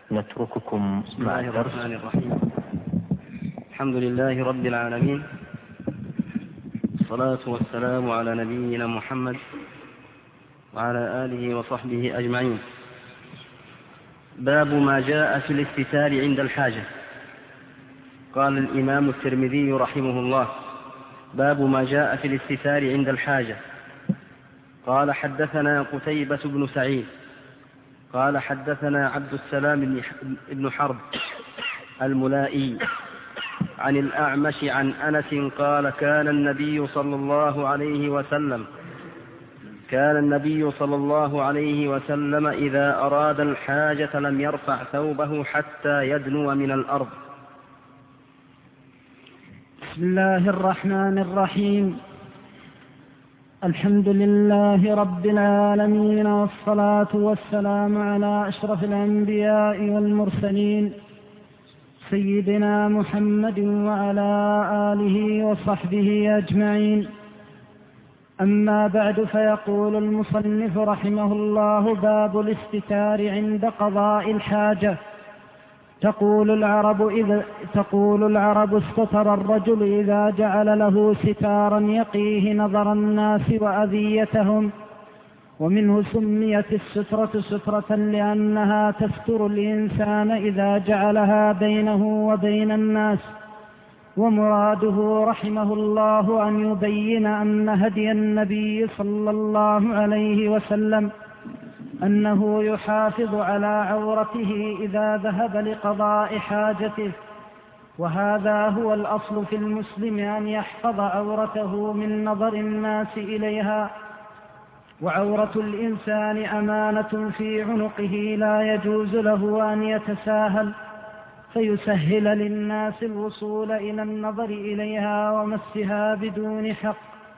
نترككم بسم الله الرحمن الرحيم. الحمد لله رب العالمين، والصلاة والسلام على نبينا محمد وعلى آله وصحبه أجمعين. باب ما جاء في الاستتار عند الحاجة. قال الإمام الترمذي رحمه الله: باب ما جاء في الاستتار عند الحاجة. قال: حدثنا قتيبة بن سعيد قال: حدثنا عبد السلام بن حرب الملائي عن الأعمش عن أنس قال: كان النبي صلى الله عليه وسلم إذا أراد الحاجة لم يرفع ثوبه حتى يدنو من الأرض. بسم الله الرحمن الرحيم. الحمد لله رب العالمين، والصلاة والسلام على أشرف الأنبياء والمرسلين سيدنا محمد وعلى آله وصحبه أجمعين. أما بعد، فيقول المصنف رحمه الله: باب الاستتار عند قضاء الحاجة. تقول العرب: استتر الرجل إذا جعل له ستارا يقيه نظر الناس وأذيتهم. ومنه سميت السترة سترة لأنها تستر الإنسان إذا جعلها بينه وبين الناس. ومراده رحمه الله أن يبين أن هدي النبي صلى الله عليه وسلم أنه يحافظ على عورته إذا ذهب لقضاء حاجته، وهذا هو الأصل في المسلم، أن يحفظ عورته من نظر الناس إليها. وعورة الإنسان أمانة في عنقه، لا يجوز له أن يتساهل فيسهل للناس الوصول إلى النظر إليها ومسها بدون حق.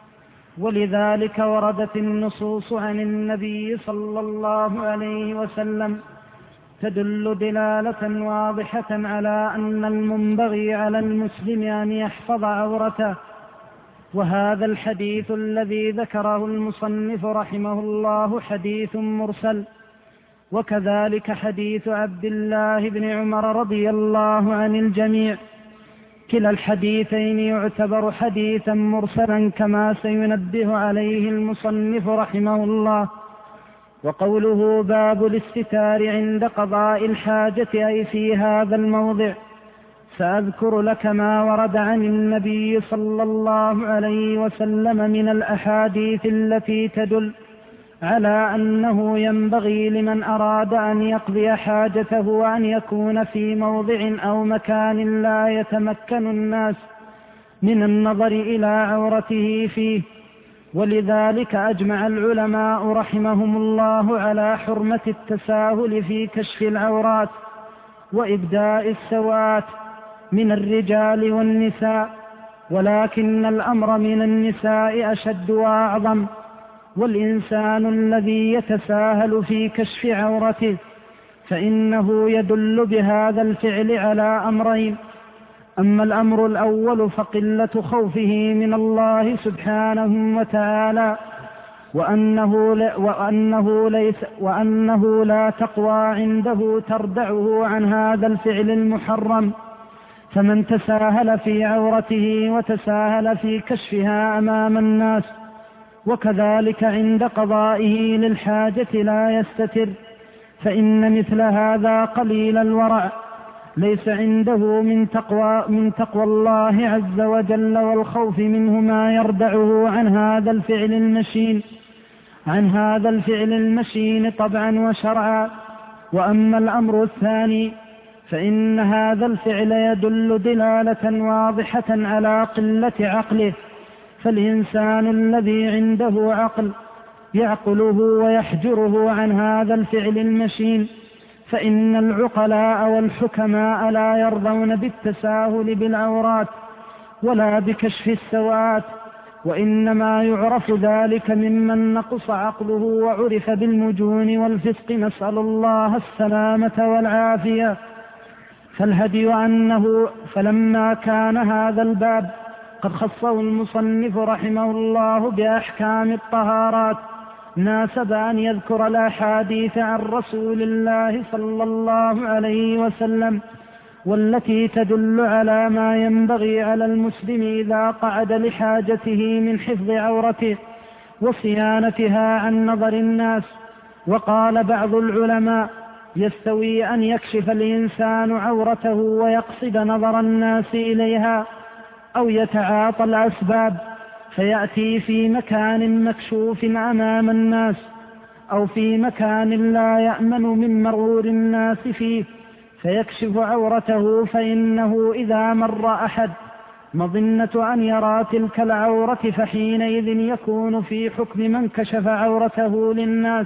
ولذلك وردت النصوص عن النبي صلى الله عليه وسلم تدل دلالة واضحة على أن المنبغي على المسلم أن يحفظ عورته. وهذا الحديث الذي ذكره المصنف رحمه الله حديث مرسل، وكذلك حديث عبد الله بن عمر رضي الله عن الجميع. كلا الحديثين يعتبر حديثا مرسلا كما سينبه عليه المصنف رحمه الله. وقوله باب الاستتار عند قضاء الحاجة أي في هذا الموضع. سأذكر لك ما ورد عن النبي صلى الله عليه وسلم من الأحاديث التي تدل على أنه ينبغي لمن أراد أن يقضي حاجته أن يكون في موضع أو مكان لا يتمكن الناس من النظر إلى عورته فيه. ولذلك أجمع العلماء رحمهم الله على حرمة التساهل في كشف العورات وإبداء السوات من الرجال والنساء، ولكن الأمر من النساء أشد وأعظم. والإنسان الذي يتساهل في كشف عورته فإنه يدل بهذا الفعل على أمرين: أما الأمر الأول فقلة خوفه من الله سبحانه وتعالى، وأنه لا تقوى عنده تردعه عن هذا الفعل المحرم. فمن تساهل في عورته وتساهل في كشفها أمام الناس وكذلك عند قضائه للحاجة لا يستتر، فإن مثل هذا قليل الورع، ليس عنده من تقوى الله عز وجل والخوف منه ما يردعه عن هذا الفعل المشين طبعا وشرعا. وأما الأمر الثاني فإن هذا الفعل يدل دلالة واضحة على قلة عقله. فالإنسان الذي عنده عقل يعقله ويحجره عن هذا الفعل المشين، فإن العقلاء والحكماء لا يرضون بالتساهل بالعورات ولا بكشف السوات، وإنما يعرف ذلك ممن نقص عقله وعرف بالمجون والفسق، نسأل الله السلامة والعافية. فلما كان هذا الباب قد خصه المصنف رحمه الله بأحكام الطهارات ناسب أن يذكر الأحاديث عن رسول الله صلى الله عليه وسلم والتي تدل على ما ينبغي على المسلم إذا قعد لحاجته من حفظ عورته وصيانتها عن نظر الناس. وقال بعض العلماء: يستوي أن يكشف الإنسان عورته ويقصد نظر الناس إليها، أو يتعاطى الأسباب فيأتي في مكان مكشوف أمام الناس، أو في مكان لا يأمن من مرور الناس فيه فيكشف عورته، فإنه إذا مر أحد مظنة أن يرى تلك العورة فحينئذ يكون في حكم من كشف عورته للناس.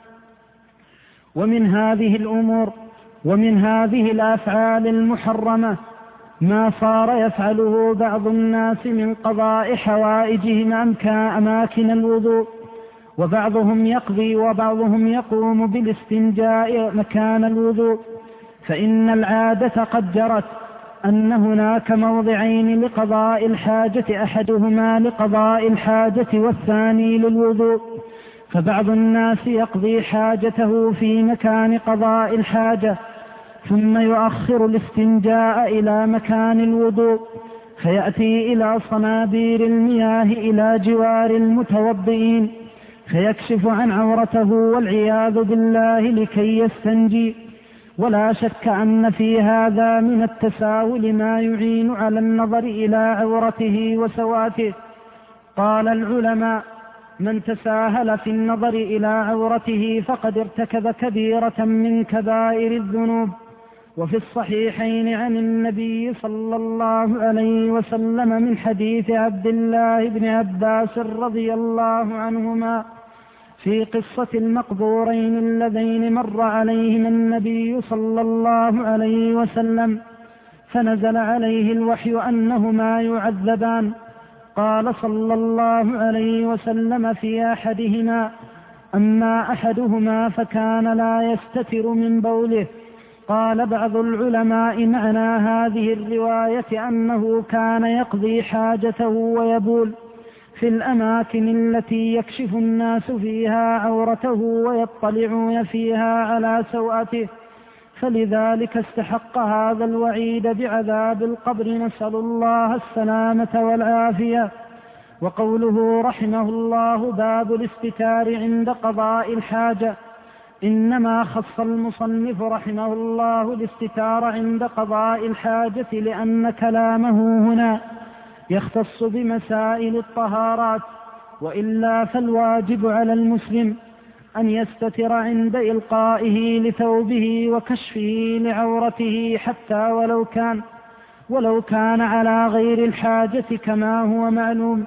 ومن هذه الأمور ومن هذه الأفعال المحرمة ما صار يفعله بعض الناس من قضاء حوائجهم أماكن الوضوء، وبعضهم يقضي وبعضهم يقوم بالاستنجاء مكان الوضوء، فإن العادة قد جرت أن هناك موضعين لقضاء الحاجة، أحدهما لقضاء الحاجة والثاني للوضوء، فبعض الناس يقضي حاجته في مكان قضاء الحاجة ثم يؤخر الاستنجاء إلى مكان الوضوء، فيأتي إلى صنابير المياه إلى جوار المتوضئين فيكشف عن عورته والعياذ بالله لكي يستنجي. ولا شك أن في هذا من التساهل ما يعين على النظر إلى عورته وسواته. قال العلماء: من تساهل في النظر إلى عورته فقد ارتكب كبيرة من كبائر الذنوب. وفي الصحيحين عن النبي صلى الله عليه وسلم من حديث عبد الله بن عباس رضي الله عنهما في قصة المقبورين اللذين مر عليهما النبي صلى الله عليه وسلم فنزل عليه الوحي أنهما يعذبان. قال صلى الله عليه وسلم في أحدهما: أما أحدهما فكان لا يستتر من بوله. قال بعض العلماء: معنى هذه الرواية أنه كان يقضي حاجته ويبول في الأماكن التي يكشف الناس فيها عورته ويطلعون فيها على سوءته، فلذلك استحق هذا الوعيد بعذاب القبر، نسأل الله السلامة والعافية. وقوله رحمه الله: باب الاستتار عند قضاء الحاجة، إنما خص المصنف رحمه الله الاستتار عند قضاء الحاجة لأن كلامه هنا يختص بمسائل الطهارات، وإلا فالواجب على المسلم أن يستتر عند إلقائه لثوبه وكشفه لعورته حتى ولو كان على غير الحاجة كما هو معلوم.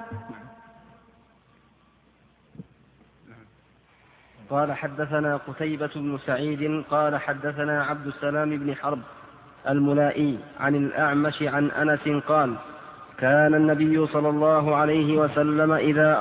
قال: حدثنا قتيبة بن سعيد قال حدثنا عبد السلام بن حرب الملائي عن الأعمش عن أنس قال: كان النبي صلى الله عليه وسلم إذا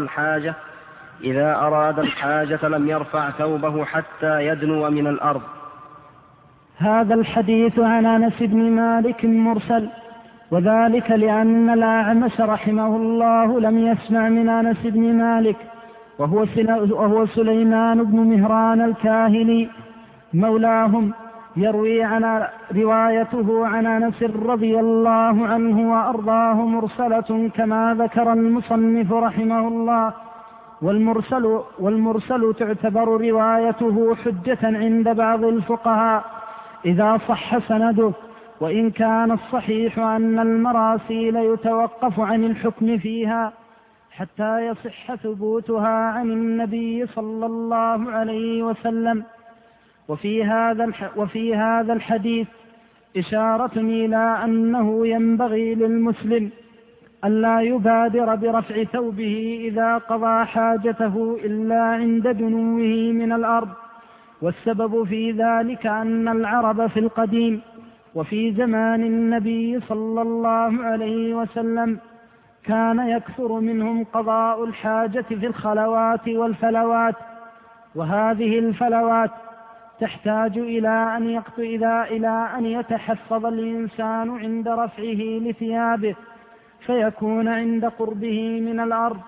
أراد الحاجة لم يرفع ثوبه حتى يدنو من الأرض. هذا الحديث عن أنس بن مالك مرسل، وذلك لأن الأعمش رحمه الله لم يسمع من أنس بن مالك، وهو سليمان بن مهران الكاهلي مولاهم، يروي عن روايته عن أنس رضي الله عنه وأرضاه مرسلة كما ذكر المصنف رحمه الله. والمرسل تعتبر روايته حجة عند بعض الفقهاء إذا صح سنده، وإن كان الصحيح أن المراسيل يتوقف عن الحكم فيها حتى يصح ثبوتها عن النبي صلى الله عليه وسلم. وفي هذا الحديث إشارة إلى أنه ينبغي للمسلم ألا يبادر برفع ثوبه إذا قضى حاجته إلا عند دنوه من الأرض، والسبب في ذلك أن العرب في القديم وفي زمان النبي صلى الله عليه وسلم كان يكثر منهم قضاء الحاجة في الخلوات والفلوات، وهذه الفلوات تحتاج إلى أن يتحفظ الإنسان عند رفعه لثيابه فيكون عند قربه من الأرض،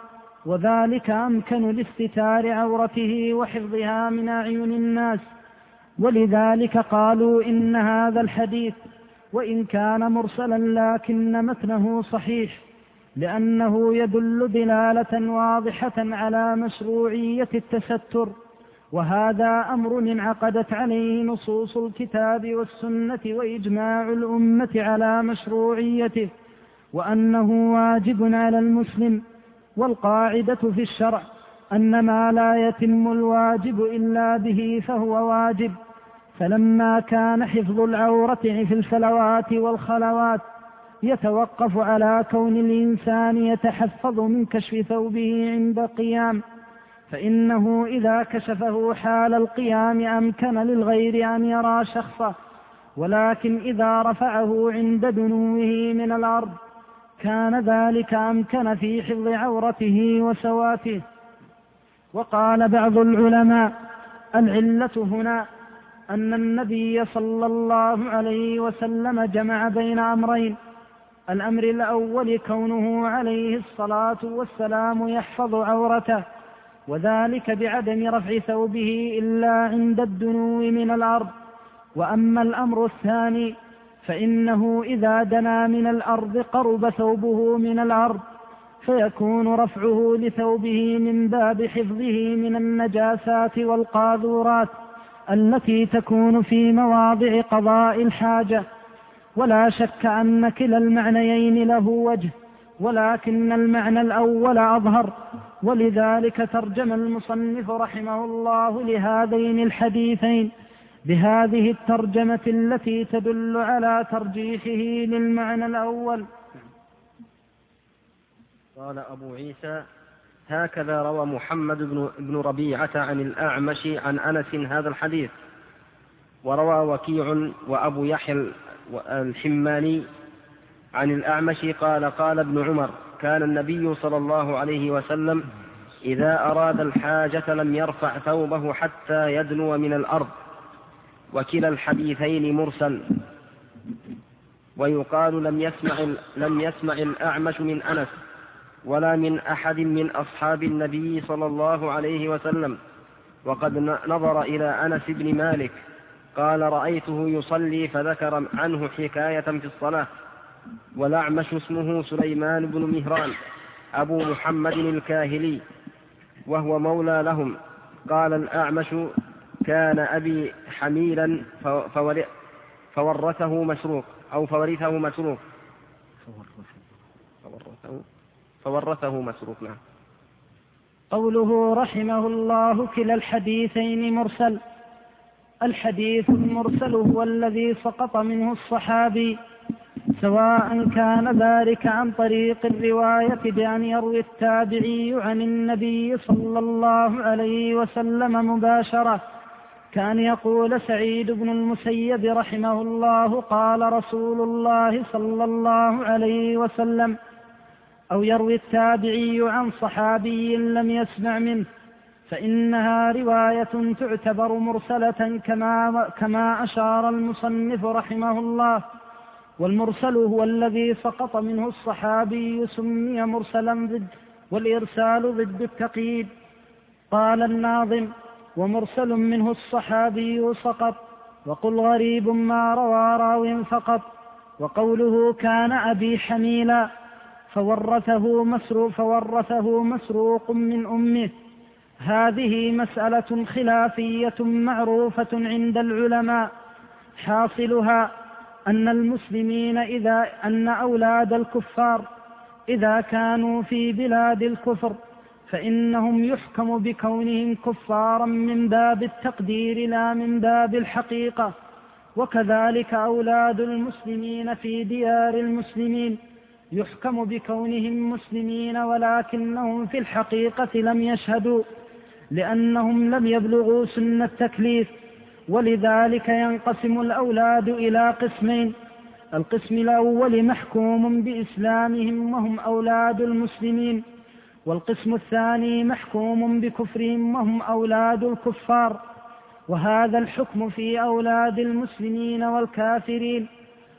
وذلك أمكن لاستتار عورته وحفظها من أعين الناس. ولذلك قالوا إن هذا الحديث وإن كان مرسلا لكن متنه صحيح، لأنه يدل دلالة واضحة على مشروعية التستر، وهذا أمر انعقدت عليه نصوص الكتاب والسنة وإجماع الأمة على مشروعيته، وأنه واجب على المسلم. والقاعدة في الشرع أن ما لا يتم الواجب إلا به فهو واجب. فلما كان حفظ العورة في الفلوات والخلوات يتوقف على كون الإنسان يتحفظ من كشف ثوبه عند القيام، فإنه إذا كشفه حال القيام أمكن للغير أن يرى شخصه، ولكن إذا رفعه عند دنوه من الأرض كان ذلك أمكن في حفظ عورته وسواته. وقال بعض العلماء: العلة هنا أن النبي صلى الله عليه وسلم جمع بين أمرين: الأمر الأول كونه عليه الصلاة والسلام يحفظ عورته، وذلك بعدم رفع ثوبه إلا عند الدنو من الأرض. وأما الأمر الثاني فإنه إذا دنا من الأرض قرب ثوبه من الأرض، فيكون رفعه لثوبه من باب حفظه من النجاسات والقاذورات التي تكون في مواضع قضاء الحاجة. ولا شك أن كلا المعنيين له وجه، ولكن المعنى الأول أظهر، ولذلك ترجم المصنف رحمه الله لهذين الحديثين بهذه الترجمة التي تدل على ترجيحه للمعنى الأول. قال أبو عيسى: هكذا روى محمد بن ربيعة عن الأعمش عن أنس هذا الحديث. وروى وكيع وأبو يحيى الحماني عن الأعمش قال: قال ابن عمر: كان النبي صلى الله عليه وسلم إذا أراد الحاجة لم يرفع ثوبه حتى يدنو من الأرض. وكلا الحديثين مرسل. ويقال لم يسمع الأعمش من أنس ولا من أحد من أصحاب النبي صلى الله عليه وسلم. وقد نظر إلى أنس بن مالك قال: رأيته يصلي، فذكر عنه حكاية في الصلاة. والأعمش اسمه سليمان بن مهران أبو محمد الكاهلي، وهو مولى لهم. قال الأعمش: كان أبي حميلا فورثه مسروق أو فورثه مسروق فورثه مسروق. نعم. قوله رحمه الله: كلا الحديثين مرسل. الحديث المرسل هو الذي سقط منه الصحابي، سواء كان ذلك عن طريق الرواية بأن يروي التابعي عن النبي صلى الله عليه وسلم مباشرة، كان يقول سعيد بن المسيب رحمه الله: قال رسول الله صلى الله عليه وسلم، أو يروي التابعي عن صحابي لم يسمع منه، فإنها رواية تعتبر مرسلة كما أشار المصنف رحمه الله. والمرسل هو الذي سقط منه الصحابي سمي مرسلا والإرسال ضد التقييد. قال الناظم: ومرسل منه الصحابي سقط، وقل غريب ما روى راو فقط. وقوله كان أبي حميلا فورثه مسروق من أمه، هذه مسألة خلافية معروفة عند العلماء، حاصلها أن المسلمين أن أولاد الكفار إذا كانوا في بلاد الكفر فإنهم يحكم بكونهم كفارا من باب التقدير لا من باب الحقيقة. وكذلك أولاد المسلمين في ديار المسلمين يحكم بكونهم مسلمين، ولكنهم في الحقيقة لم يشهدوا لأنهم لم يبلغوا سن التكليف. ولذلك ينقسم الأولاد إلى قسمين: القسم الأول محكوم بإسلامهم وهم أولاد المسلمين، والقسم الثاني محكوم بكفرهم وهم أولاد الكفار. وهذا الحكم في أولاد المسلمين والكافرين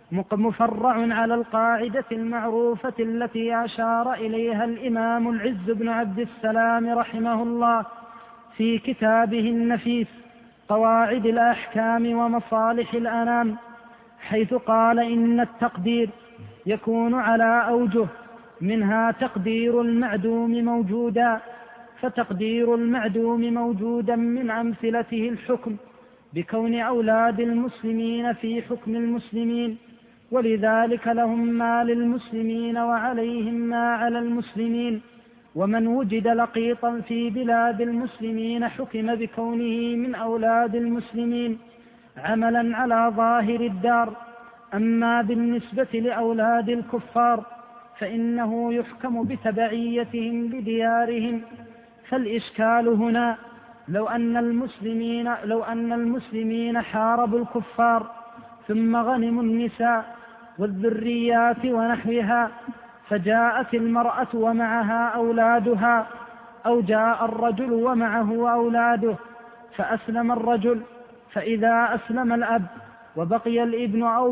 مفرع على القاعدة المعروفة التي أشار إليها الإمام العز بن عبد السلام رحمه الله في كتابه النفيس قواعد الأحكام ومصالح الأنام، حيث قال إن التقدير يكون على أوجه، منها تقدير المعدوم موجودا، فتقدير المعدوم موجودا من أمثلته الحكم بكون أولاد المسلمين في حكم المسلمين، ولذلك لهم ما للمسلمين وعليهم ما على المسلمين، ومن وجد لقيطا في بلاد المسلمين حكم بكونه من أولاد المسلمين عملا على ظاهر الدار. أما بالنسبة لأولاد الكفار فإنه يحكم بتبعيتهم لديارهم. فالإشكال هنا لو أن المسلمين حاربوا الكفار ثم غنموا النساء والذريات ونحوها، فجاءت المرأة ومعها أولادها، أو جاء الرجل ومعه أولاده فأسلم الرجل، فإذا أسلم الأب وبقي الابن أو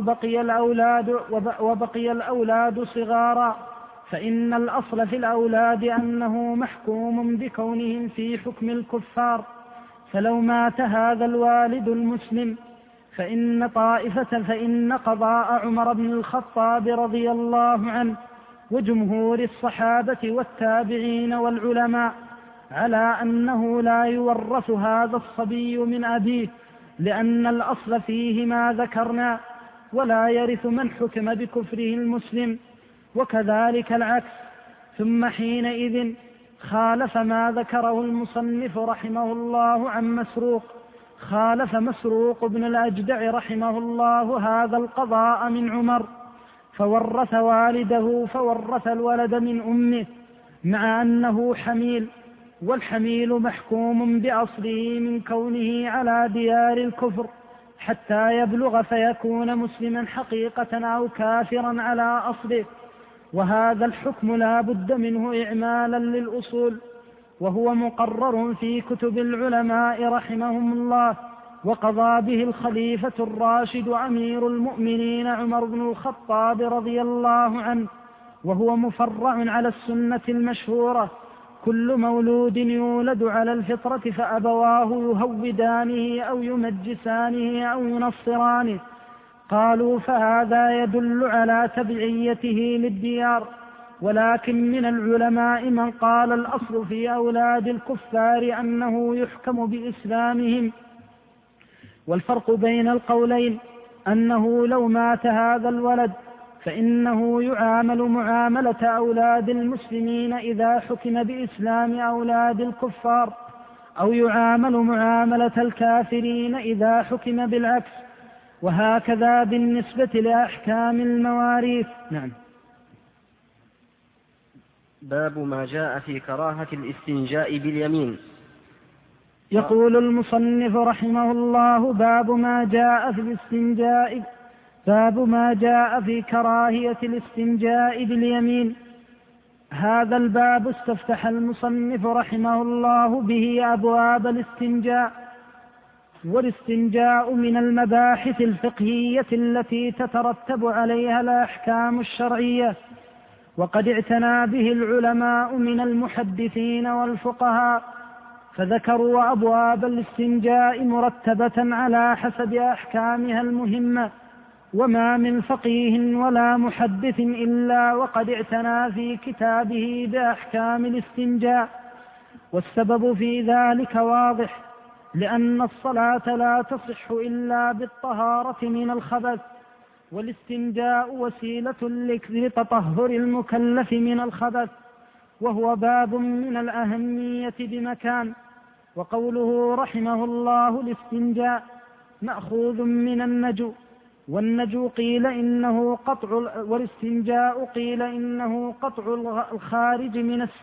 وبقي الأولاد صغارا، فإن الأصل في الأولاد أنه محكوم بكونهم في حكم الكفار. فلو مات هذا الوالد المسلم فإن قضاء عمر بن الخطاب رضي الله عنه وجمهور الصحابة والتابعين والعلماء على أنه لا يورث هذا الصبي من أبيه، لأن الأصل فيه ما ذكرنا، ولا يرث من حكم بكفره المسلم، وكذلك العكس. ثم حينئذ خالف ما ذكره المصنف رحمه الله عن مسروق، خالف مسروق بن الأجدع رحمه الله هذا القضاء من عمر، فورث والده، فورث الولد من أمه، مع أنه حميل، والحميل محكوم بأصله من كونه على ديار الكفر حتى يبلغ فيكون مسلما حقيقة أو كافرا على أصله، وهذا الحكم لا بد منه إعمالا للأصول، وهو مقرر في كتب العلماء رحمهم الله، وقضى به الخليفة الراشد أمير المؤمنين عمر بن الخطاب رضي الله عنه، وهو مفرع على السنة المشهورة: كل مولود يولد على الفطرة فأبواه يهودانه أو يمجسانه أو ينصرانه. قالوا فهذا يدل على تبعيته للديار، ولكن من العلماء من قال الأصل في أولاد الكفار أنه يحكم بإسلامهم. والفرق بين القولين أنه لو مات هذا الولد فإنه يعامل معاملة أولاد المسلمين إذا حكم بإسلام أولاد الكفار، أو يعامل معاملة الكافرين إذا حكم بالعكس، وهكذا بالنسبة لأحكام المواريث. نعم. باب ما جاء في كراهة الاستنجاء باليمين. يقول المصنف رحمه الله: باب ما جاء في كراهية الاستنجاء باليمين. هذا الباب استفتح المصنف رحمه الله به أبواب الاستنجاء، والاستنجاء من المباحث الفقهية التي تترتب عليها الأحكام الشرعية، وقد اعتنى به العلماء من المحدثين والفقهاء، فذكروا أبواب الاستنجاء مرتبة على حسب أحكامها المهمة، وما من فقيه ولا محدث إلا وقد اعتنى في كتابه بأحكام الاستنجاء. والسبب في ذلك واضح، لأن الصلاة لا تصح إلا بالطهارة من الخبث، والاستنجاء وسيلة لتطهر المكلف من الخبث، وهو باب من الأهمية بمكان. وقوله رحمه الله: الاستنجاء مأخوذ من النجو، والنجو قيل إنه والاستنجاء قيل إنه قطع الخارج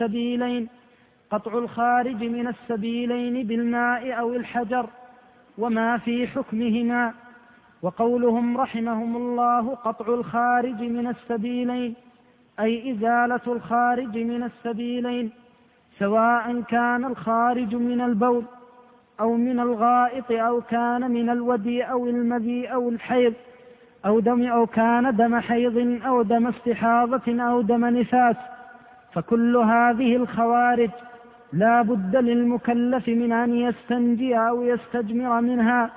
من السبيلين بالماء أو الحجر وما في حكمهما. وقولهم رحمهم الله قطع الخارج من السبيلين أي إزالة الخارج من السبيلين، سواء كان الخارج من البول أو من الغائط أو كان من الودي أو المذي أو الحيض، أو كان دم حيض أو دم استحاضة أو دم نفاس، فكل هذه الخوارج لا بد للمكلف من أن يستنجي أو يستجمر منها،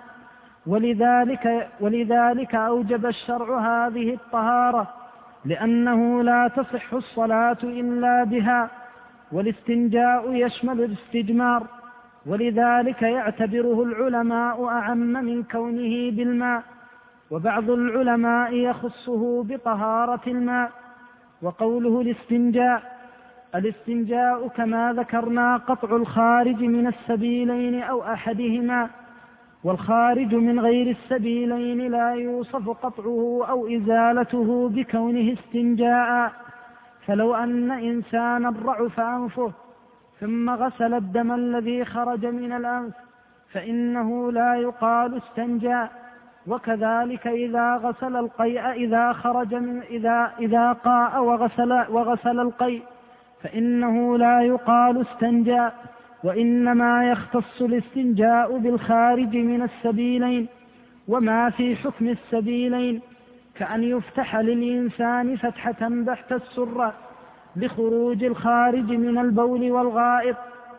ولذلك أوجب الشرع هذه الطهارة، لأنه لا تصح الصلاة إلا بها، والاستنجاء يشمل الاستجمار، ولذلك يعتبره العلماء أعم من كونه بالماء، وبعض العلماء يخصه بطهارة الماء. وقوله الاستنجاء كما ذكرنا قطع الخارج من السبيلين أو أحدهما، والخارج من غير السبيلين لا يوصف قطعه أو إزالته بكونه استنجاء. فلو أن إنسانا رعف أنفه ثم غسل الدم الذي خرج من الأنف فإنه لا يقال استنجى، وكذلك إذا غسل القيء إذا قاء وغسل القيء فإنه لا يقال استنجى، وإنما يختص الاستنجاء بالخارج من السبيلين وما في حكم السبيلين، كأن يفتح للإنسان فتحة تحت السرة لخروج الخارج من البول والغائط.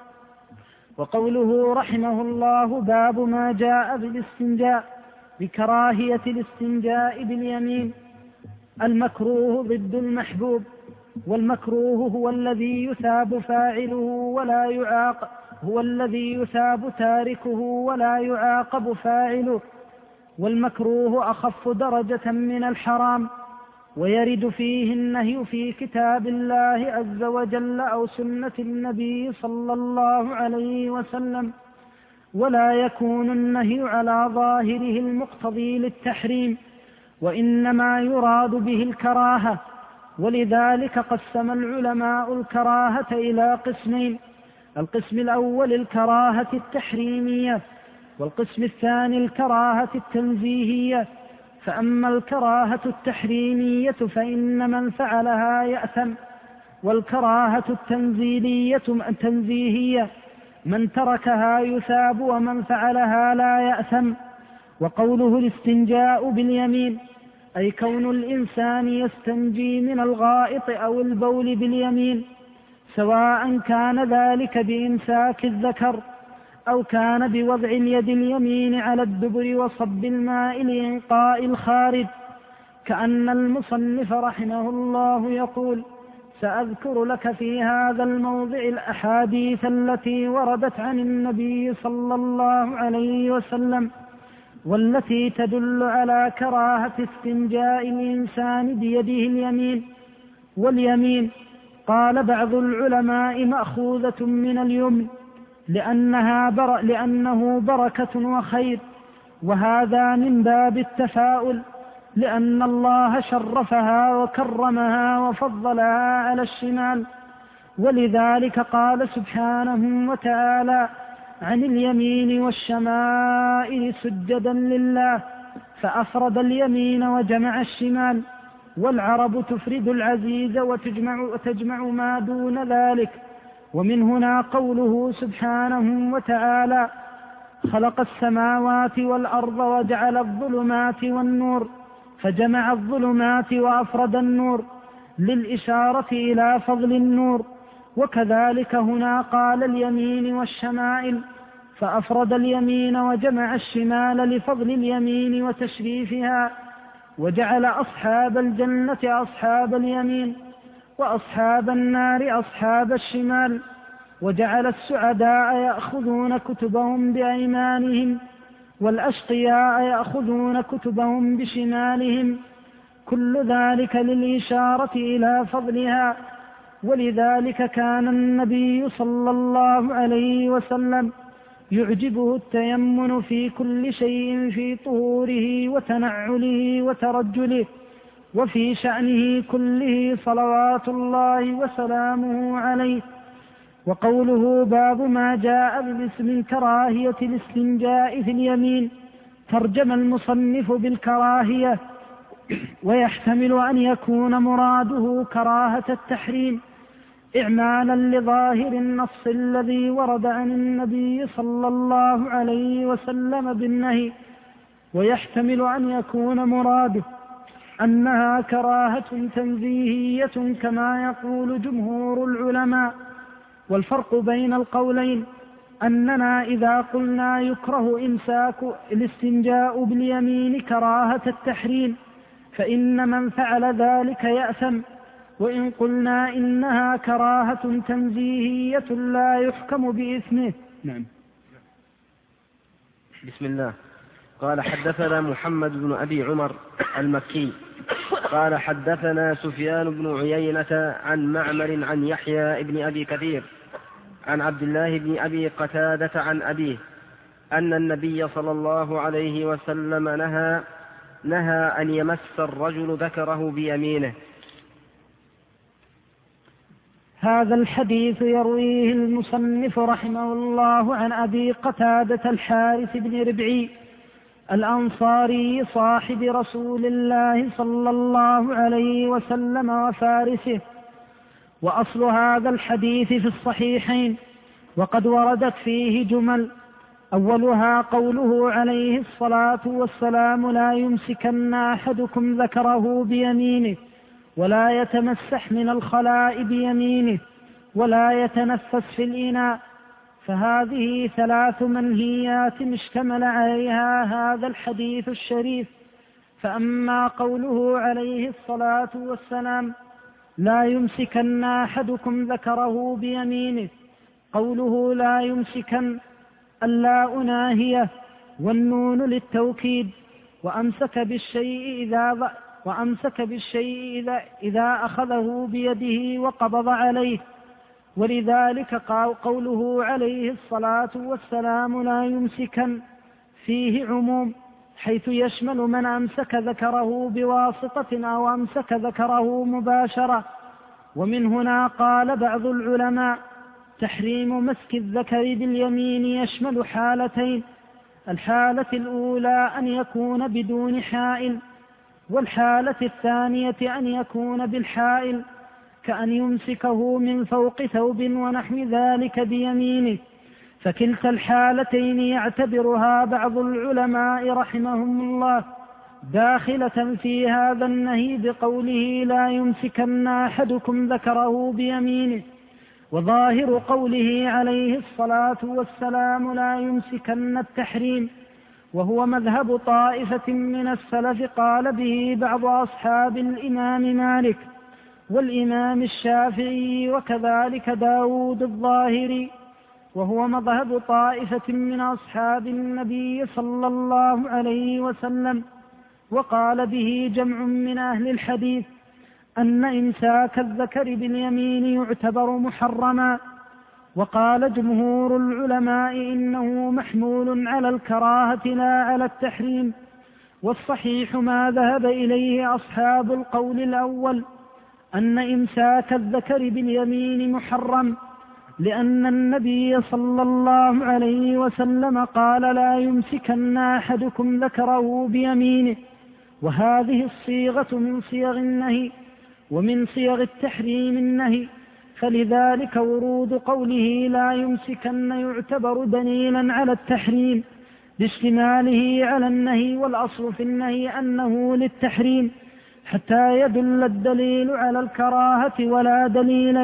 وقوله رحمه الله باب ما جاء بالاستنجاء بكراهية الاستنجاء باليمين. المكروه ضد المحبوب، والمكروه هو الذي يثاب فاعله ولا يعاقب، هو الذي يثاب تاركه ولا يعاقب فاعله، والمكروه أخف درجة من الحرام، ويرد فيه النهي في كتاب الله عز وجل أو سنة النبي صلى الله عليه وسلم، ولا يكون النهي على ظاهره المقتضي للتحريم، وإنما يراد به الكراهة. ولذلك قسم العلماء الكراهة إلى قسمين: القسم الأول الكراهة التحريمية، والقسم الثاني الكراهة التنزيهية. فأما الكراهة التحريمية فإن من فعلها يأثم، والكراهة التنزيهية من تركها يثاب ومن فعلها لا يأثم. وقوله الاستنجاء باليمين أي كون الإنسان يستنجي من الغائط أو البول باليمين، سواء كان ذلك بإمساك الذكر أو كان بوضع اليد اليمين على الدبر وصب الماء لإنقاء الخارج، كأن المصنف رحمه الله يقول: سأذكر لك في هذا الموضع الأحاديث التي وردت عن النبي صلى الله عليه وسلم والتي تدل على كراهة استنجاء الإنسان بيده اليمين. واليمين قال بعض العلماء مأخوذة من اليمن لأنه بركة وخير، وهذا من باب التفاؤل، لأن الله شرفها وكرمها وفضلها على الشمال. ولذلك قال سبحانه وتعالى عن اليمين والشمائل سجدا لله، فأفرد اليمين وجمع الشمال. والعرب تفرد العزيز وتجمع ما دون ذلك. ومن هنا قوله سبحانه وتعالى: خلق السماوات والأرض وجعل الظلمات والنور، فجمع الظلمات وأفرد النور للإشارة إلى فضل النور. وكذلك هنا قال اليمين والشمائل، فأفرد اليمين وجمع الشمال لفضل اليمين وتشريفها، وجعل أصحاب الجنة أصحاب اليمين وأصحاب النار أصحاب الشمال، وجعل السعداء يأخذون كتبهم بأيمانهم والأشقياء يأخذون كتبهم بشمالهم، كل ذلك للإشارة إلى فضلها. ولذلك كان النبي صلى الله عليه وسلم يعجبه التيمن في كل شيء، في طهوره وتنعله وترجله وفي شأنه كله صلوات الله وسلامه عليه. وقوله باب ما جاء باسم كراهية الاستنجاء في اليمين، ترجم المصنف بالكراهية، ويحتمل أن يكون مراده كراهة التحريم إعمالا لظاهر النص الذي ورد عن النبي صلى الله عليه وسلم بالنهي، ويحتمل أن يكون مراده أنها كراهة تنزيهية كما يقول جمهور العلماء. والفرق بين القولين أننا إذا قلنا يكره إمساك الاستنجاء باليمين كراهة التحريم فإن من فعل ذلك يأثم، وإن قلنا إنها كراهة تنزيهية لا يحكم بإثمه. نعم. بسم الله. قال حدثنا محمد بن أبي عمر المكي قال حدثنا سفيان بن عيينة عن معمر عن يحيى بن أبي كثير عن عبد الله بن أبي قتادة عن أبيه أن النبي صلى الله عليه وسلم نهى أن يمس الرجل ذكره بيمينه. هذا الحديث يرويه المصنف رحمه الله عن أبي قتادة الحارث بن ربعي الأنصاري صاحب رسول الله صلى الله عليه وسلم وفارسه. وأصل هذا الحديث في الصحيحين، وقد وردت فيه جمل، أولها قوله عليه الصلاة والسلام: لا يمسكن أحدكم ذكره بيمينه، ولا يتمسح من الخلاء بيمينه، ولا يتنفس في الإناء. فهذه 3 منهيات اشتمل عليها هذا الحديث الشريف. فأما قوله عليه الصلاة والسلام: لا يمسكن أحدكم ذكره بيمينه، قوله لا يمسكن اللاء ناهية والنون للتوكيد، وأمسك بالشيء إذا أخذه بيده وقبض عليه. ولذلك قوله عليه الصلاة والسلام لا يمسكن فيه عموم، حيث يشمل من أمسك ذكره بواسطة أو أمسك ذكره مباشرة. ومن هنا قال بعض العلماء: تحريم مسك الذكر باليمين يشمل حالتين: الحالة الأولى أن يكون بدون حائل، والحالة الثانية أن يكون بالحائل، كأن يمسكه من فوق ثوب ونحو ذلك بيمينه. فكلتا الحالتين يعتبرها بعض العلماء رحمهم الله داخلة في هذا النهي بقوله لا يمسكن أحدكم ذكره بيمينه. وظاهر قوله عليه الصلاة والسلام لا يمسكن التحريم، وهو مذهب طائفة من السلف قال به بعض أصحاب الإمام مالك والإمام الشافعي وكذلك داود الظاهري، وهو مذهب طائفة من أصحاب النبي صلى الله عليه وسلم. وقال به جمع من أهل الحديث أن إمساك الذكر باليمين يعتبر محرما. وقال جمهور العلماء إنه محمول على الكراهة لا على التحريم. والصحيح ما ذهب إليه أصحاب القول الأول، أن إمساك الذكر باليمين محرم، لأن النبي صلى الله عليه وسلم قال لا يمسكن أحدكم ذكره بيمينه. وهذه الصيغة من صيغ النهي، ومن صيغ التحريم النهي، فلذلك ورود قوله لا يمسكن يعتبر دليلا على التحريم لاشتماله على النهي، والأصل في النهي أنه للتحريم حتى يدل الدليل على الكراهة، ولا دليل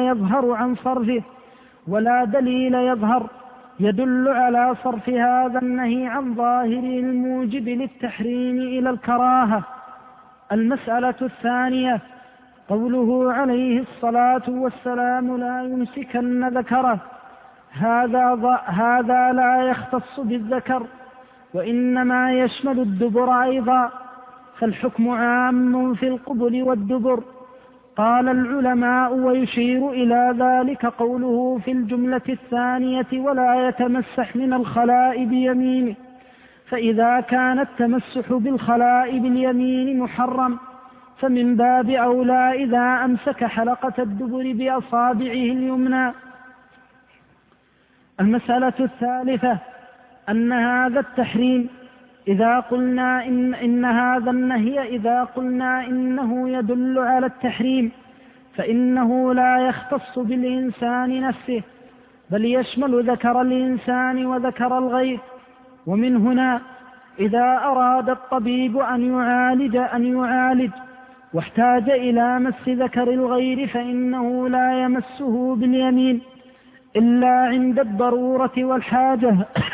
يدل على صرف هذا النهي عن ظاهر الموجب للتحريم إلى الكراهة. المسألة الثانية قوله عليه الصلاة والسلام لا يمسكن ذكره، هذا لا يختص بالذكر، وإنما يشمل الدبر أيضا، فالحكم عام في القبل والدبر. قال العلماء ويشير إلى ذلك قوله في الجملة الثانية ولا يتمسح من الخلاء بيمينه، فإذا كان التمسح بالخلاء باليمين محرم فمن باب أولى إذا أمسك حلقة الدبر بأصابعه اليمنى. المسألة الثالثة أن هذا التحريم إذا قلنا إن هذا النهي إذا قلنا إنه يدل على التحريم فإنه لا يختص بالإنسان نفسه، بل يشمل ذكر الإنسان وذكر الغير. ومن هنا إذا أراد الطبيب أن يعالج واحتاج إلى مس ذكر الغير فإنه لا يمسه باليمين إلا عند الضرورة والحاجة.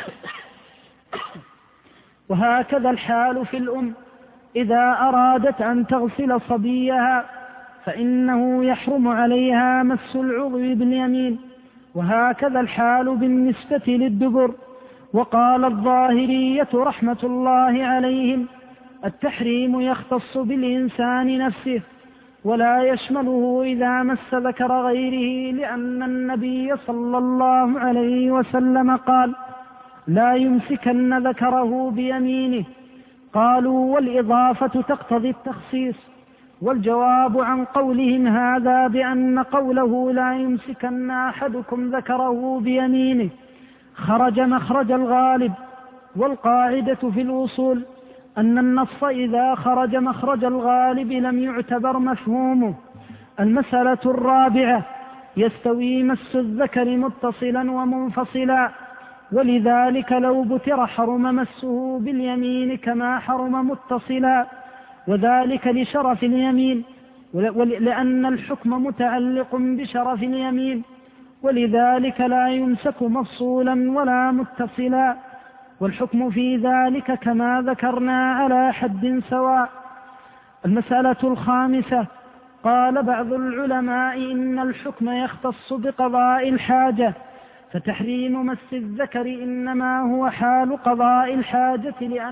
وهكذا الحال في الأم إذا أرادت أن تغسل صبيها فإنه يحرم عليها مس العضو باليمين، وهكذا الحال بالنسبة للدبر. وقال الظاهرية رحمة الله عليهم: التحريم يختص بالإنسان نفسه ولا يشمله إذا مس ذكر غيره، لأن النبي صلى الله عليه وسلم قال: لا يمسكن ذكره بيمينه. قالوا: والإضافة تقتضي التخصيص. والجواب عن قولهم هذا بأن قوله لا يمسكن أحدكم ذكره بيمينه خرج مخرج الغالب، والقاعدة في الوصول أن النص إذا خرج مخرج الغالب لم يعتبر مفهومه. المسألة الرابعة: يستوي مس الذكر متصلا ومنفصلا، ولذلك لو بتر حرم مسه باليمين كما حرم متصلا، وذلك لشرف اليمين، لأن الحكم متعلق بشرف اليمين، ولذلك لا يمسك مفصولا ولا متصلا، والحكم في ذلك كما ذكرنا على حد سواء. المسألة الخامسة: قال بعض العلماء إن الحكم يختص بقضاء الحاجة، فتحريم مس الذكر إنما هو حال قضاء الحاجة،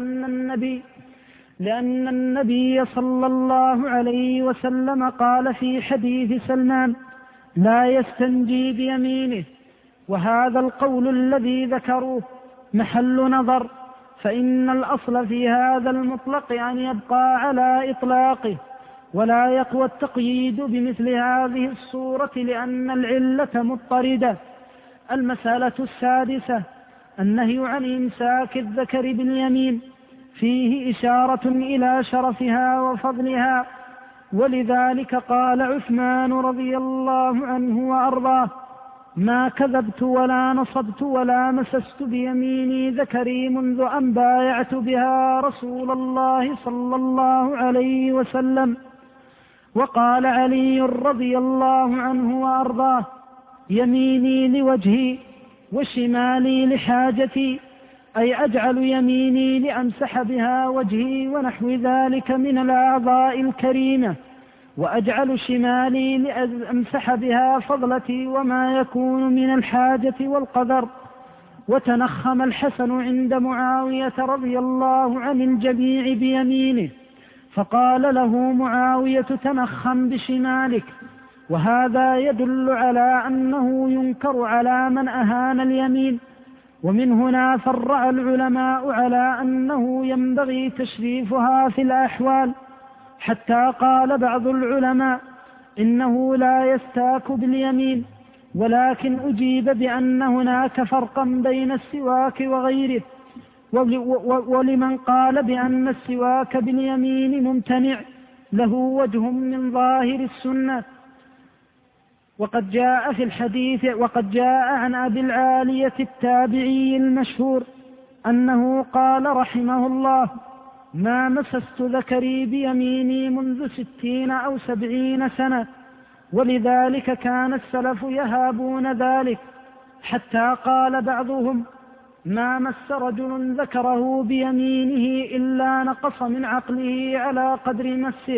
لأن النبي صلى الله عليه وسلم قال في حديث سلمان: لا يستنجي بيمينه. وهذا القول الذي ذكروه محل نظر، فإن الأصل في هذا المطلق أن يبقى على إطلاقه، ولا يقوى التقييد بمثل هذه الصورة لأن العلة مضطردة. المسألة السادسة: النهي عن إمساك الذكر باليمين فيه إشارة إلى شرفها وفضلها، ولذلك قال عثمان رضي الله عنه وأرضاه: ما كذبت ولا نصبت ولا مسست بيميني ذكري منذ أن بايعت بها رسول الله صلى الله عليه وسلم. وقال علي رضي الله عنه وأرضاه: يميني لوجهي وشمالي لحاجتي، أي أجعل يميني لأمسح بها وجهي ونحو ذلك من الأعضاء الكريمة، وأجعل شمالي لأمسح بها فضلتي وما يكون من الحاجة والقدر. وتنخم الحسن عند معاوية رضي الله عن الجميع بيمينه، فقال له معاوية: تنخم بشمالك. وهذا يدل على أنه ينكر على من أهان اليمين. ومن هنا فرع العلماء على أنه ينبغي تشريفها في الأحوال، حتى قال بعض العلماء إنه لا يستاك باليمين، ولكن أجيب بأن هناك فرقا بين السواك وغيره. ولمن قال بأن السواك باليمين ممتنع له وجه من ظاهر السنة. وقد جاء في الحديث عن أبي العالية التابعي المشهور أنه قال رحمه الله: ما مسست ذكري بيميني منذ 60 أو 70 سنة. ولذلك كان السلف يهابون ذلك، حتى قال بعضهم: ما مس رجل ذكره بيمينه إلا نقص من عقله على قدر مسه.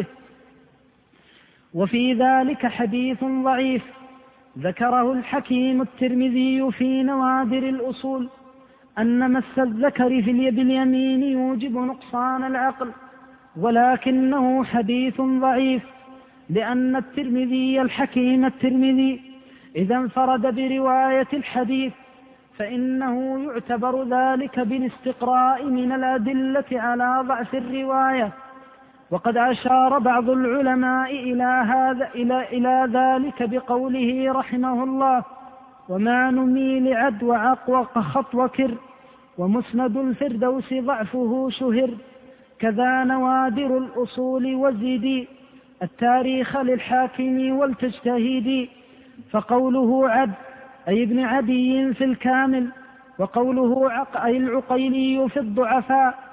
وفي ذلك حديث ضعيف ذكره الحكيم الترمذي في نوادر الأصول أن مس الذكر باليمين يوجب نقصان العقل، ولكنه حديث ضعيف، لأن الترمذي الحكيم الترمذي إذا انفرد برواية الحديث فإنه يعتبر ذلك بالاستقراء من الأدلة على ضعف الرواية. وقد أشار بعض العلماء إلى ذلك بقوله رحمه الله: وما نمي لعد وعقوق خط وكر، ومسند الفردوس ضعفه شهر، كذا نوادر الأصول وزيدي التاريخ للحاكم والتجتهيدي. فقوله عد أي ابن عدي في الكامل، وقوله أي العقيلي في الضعفاء،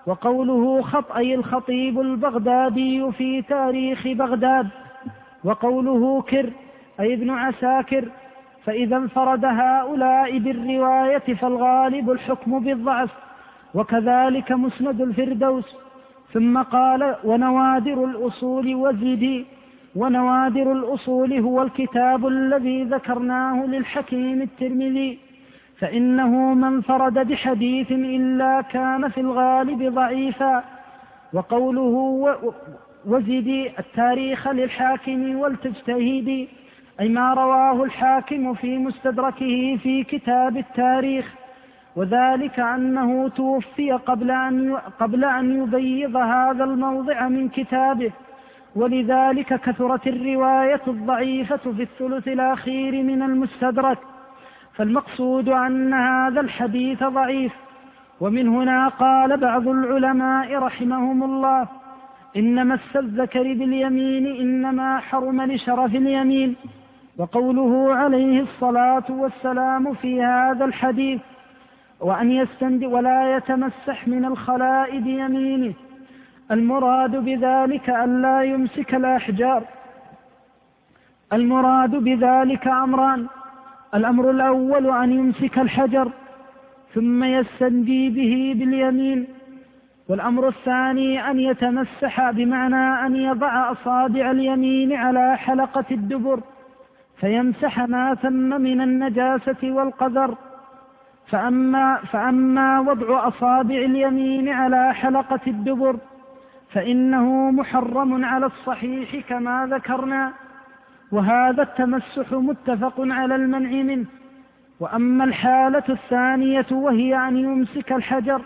وقوله أي الخطيب البغدادي في تاريخ بغداد. وقوله كر أي ابن عساكر. فإذا انفرد هؤلاء بالرواية فالغالب الحكم بالضعف، وكذلك مسند الفردوس. ثم قال ونوادر الأصول وزيدي. ونوادر الأصول هو الكتاب الذي ذكرناه للحكيم الترمذي، فإنه ما انفرد بحديث إلا كان في الغالب ضعيفا. وقوله وزيدي التاريخ للحاكم والتجتهيدي، أي ما رواه الحاكم في مستدركه في كتاب التاريخ، وذلك أنه توفي قبل أن يبيض هذا الموضع من كتابه، ولذلك كثرت الرواية الضعيفة في الثلث الأخير من المستدرك، فالمقصود أن هذا الحديث ضعيف. ومن هنا قال بعض العلماء رحمهم الله إن مس الذكر باليمين إنما حرم لشرف اليمين. وقوله عليه الصلاة والسلام في هذا الحديث وأن يستندي ولا يتمسح من الخلاء بيمينه، المراد بذلك ألا يمسك الأحجار. المراد بذلك أمران: الأمر الأول أن يمسك الحجر ثم يستندي به باليمين، والأمر الثاني أن يتمسح بمعنى أن يضع أصابع اليمين على حلقة الدبر فيمسح ما ثم من النجاسة والقذر. فأما وضع أصابع اليمين على حلقة الدبر فإنه محرم على الصحيح كما ذكرنا، وهذا التمسح متفق على المنع منه. وأما الحالة الثانية وهي أن يمسك الحجر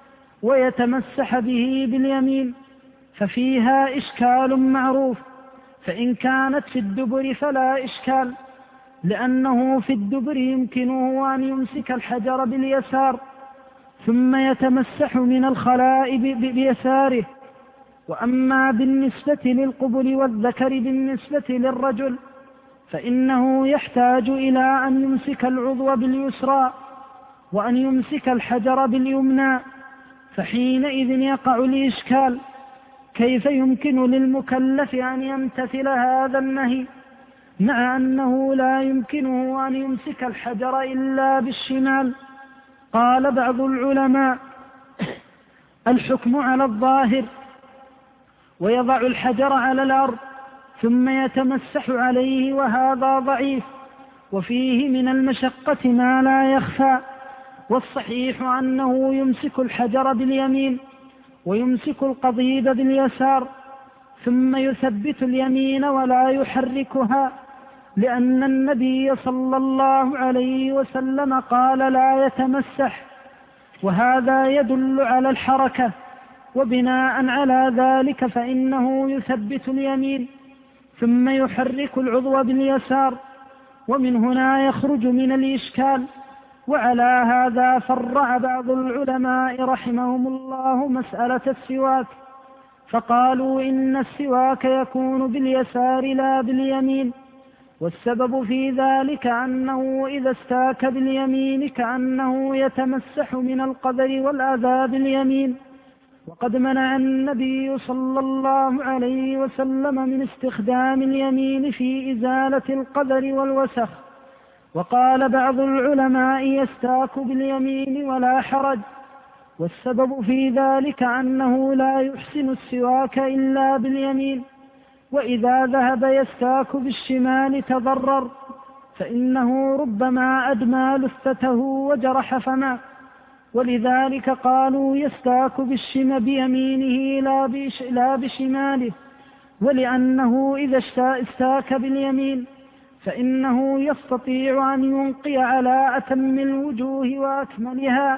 ويتمسح به باليمين ففيها إشكال معروف، فإن كانت في الدبر فلا إشكال، لأنه في الدبر يمكنه أن يمسك الحجر باليسار ثم يتمسح من الخلاء بيساره. وأما بالنسبة للقبل والذكر بالنسبة للرجل فإنه يحتاج إلى أن يمسك العضو باليسرى وأن يمسك الحجر باليمنى، فحينئذ يقع الإشكال: كيف يمكن للمكلف أن يمتثل هذا النهي مع أنه لا يمكنه أن يمسك الحجر إلا بالشمال؟ قال بعض العلماء: الحكم على الظاهر، ويضع الحجر على الأرض ثم يتمسح عليه، وهذا ضعيف وفيه من المشقة ما لا يخفى. والصحيح أنه يمسك الحجر باليمين ويمسك القضيب باليسار ثم يثبت اليمين ولا يحركها، لأن النبي صلى الله عليه وسلم قال لا يتمسح، وهذا يدل على الحركة. وبناء على ذلك فإنه يثبت اليمين ثم يحرك العضو باليسار، ومن هنا يخرج من الإشكال. وعلى هذا فرع بعض العلماء رحمهم الله مسألة السواك، فقالوا إن السواك يكون باليسار لا باليمين، والسبب في ذلك أنه إذا استاك باليمين كأنه يتمسح من القدر والأذى باليمين، وقد منع النبي صلى الله عليه وسلم من استخدام اليمين في إزالة القدر والوسخ. وقال بعض العلماء يستاك باليمين ولا حرج، والسبب في ذلك أنه لا يحسن السواك إلا باليمين، وإذا ذهب يستاك بالشمال تضرر، فإنه ربما أدمى لثته وجرح فمه، ولذلك قالوا يستاك بيمينه لا بشماله، ولأنه إذا استاك باليمين فإنه يستطيع أن ينقي على أتم الوجوه وأكملها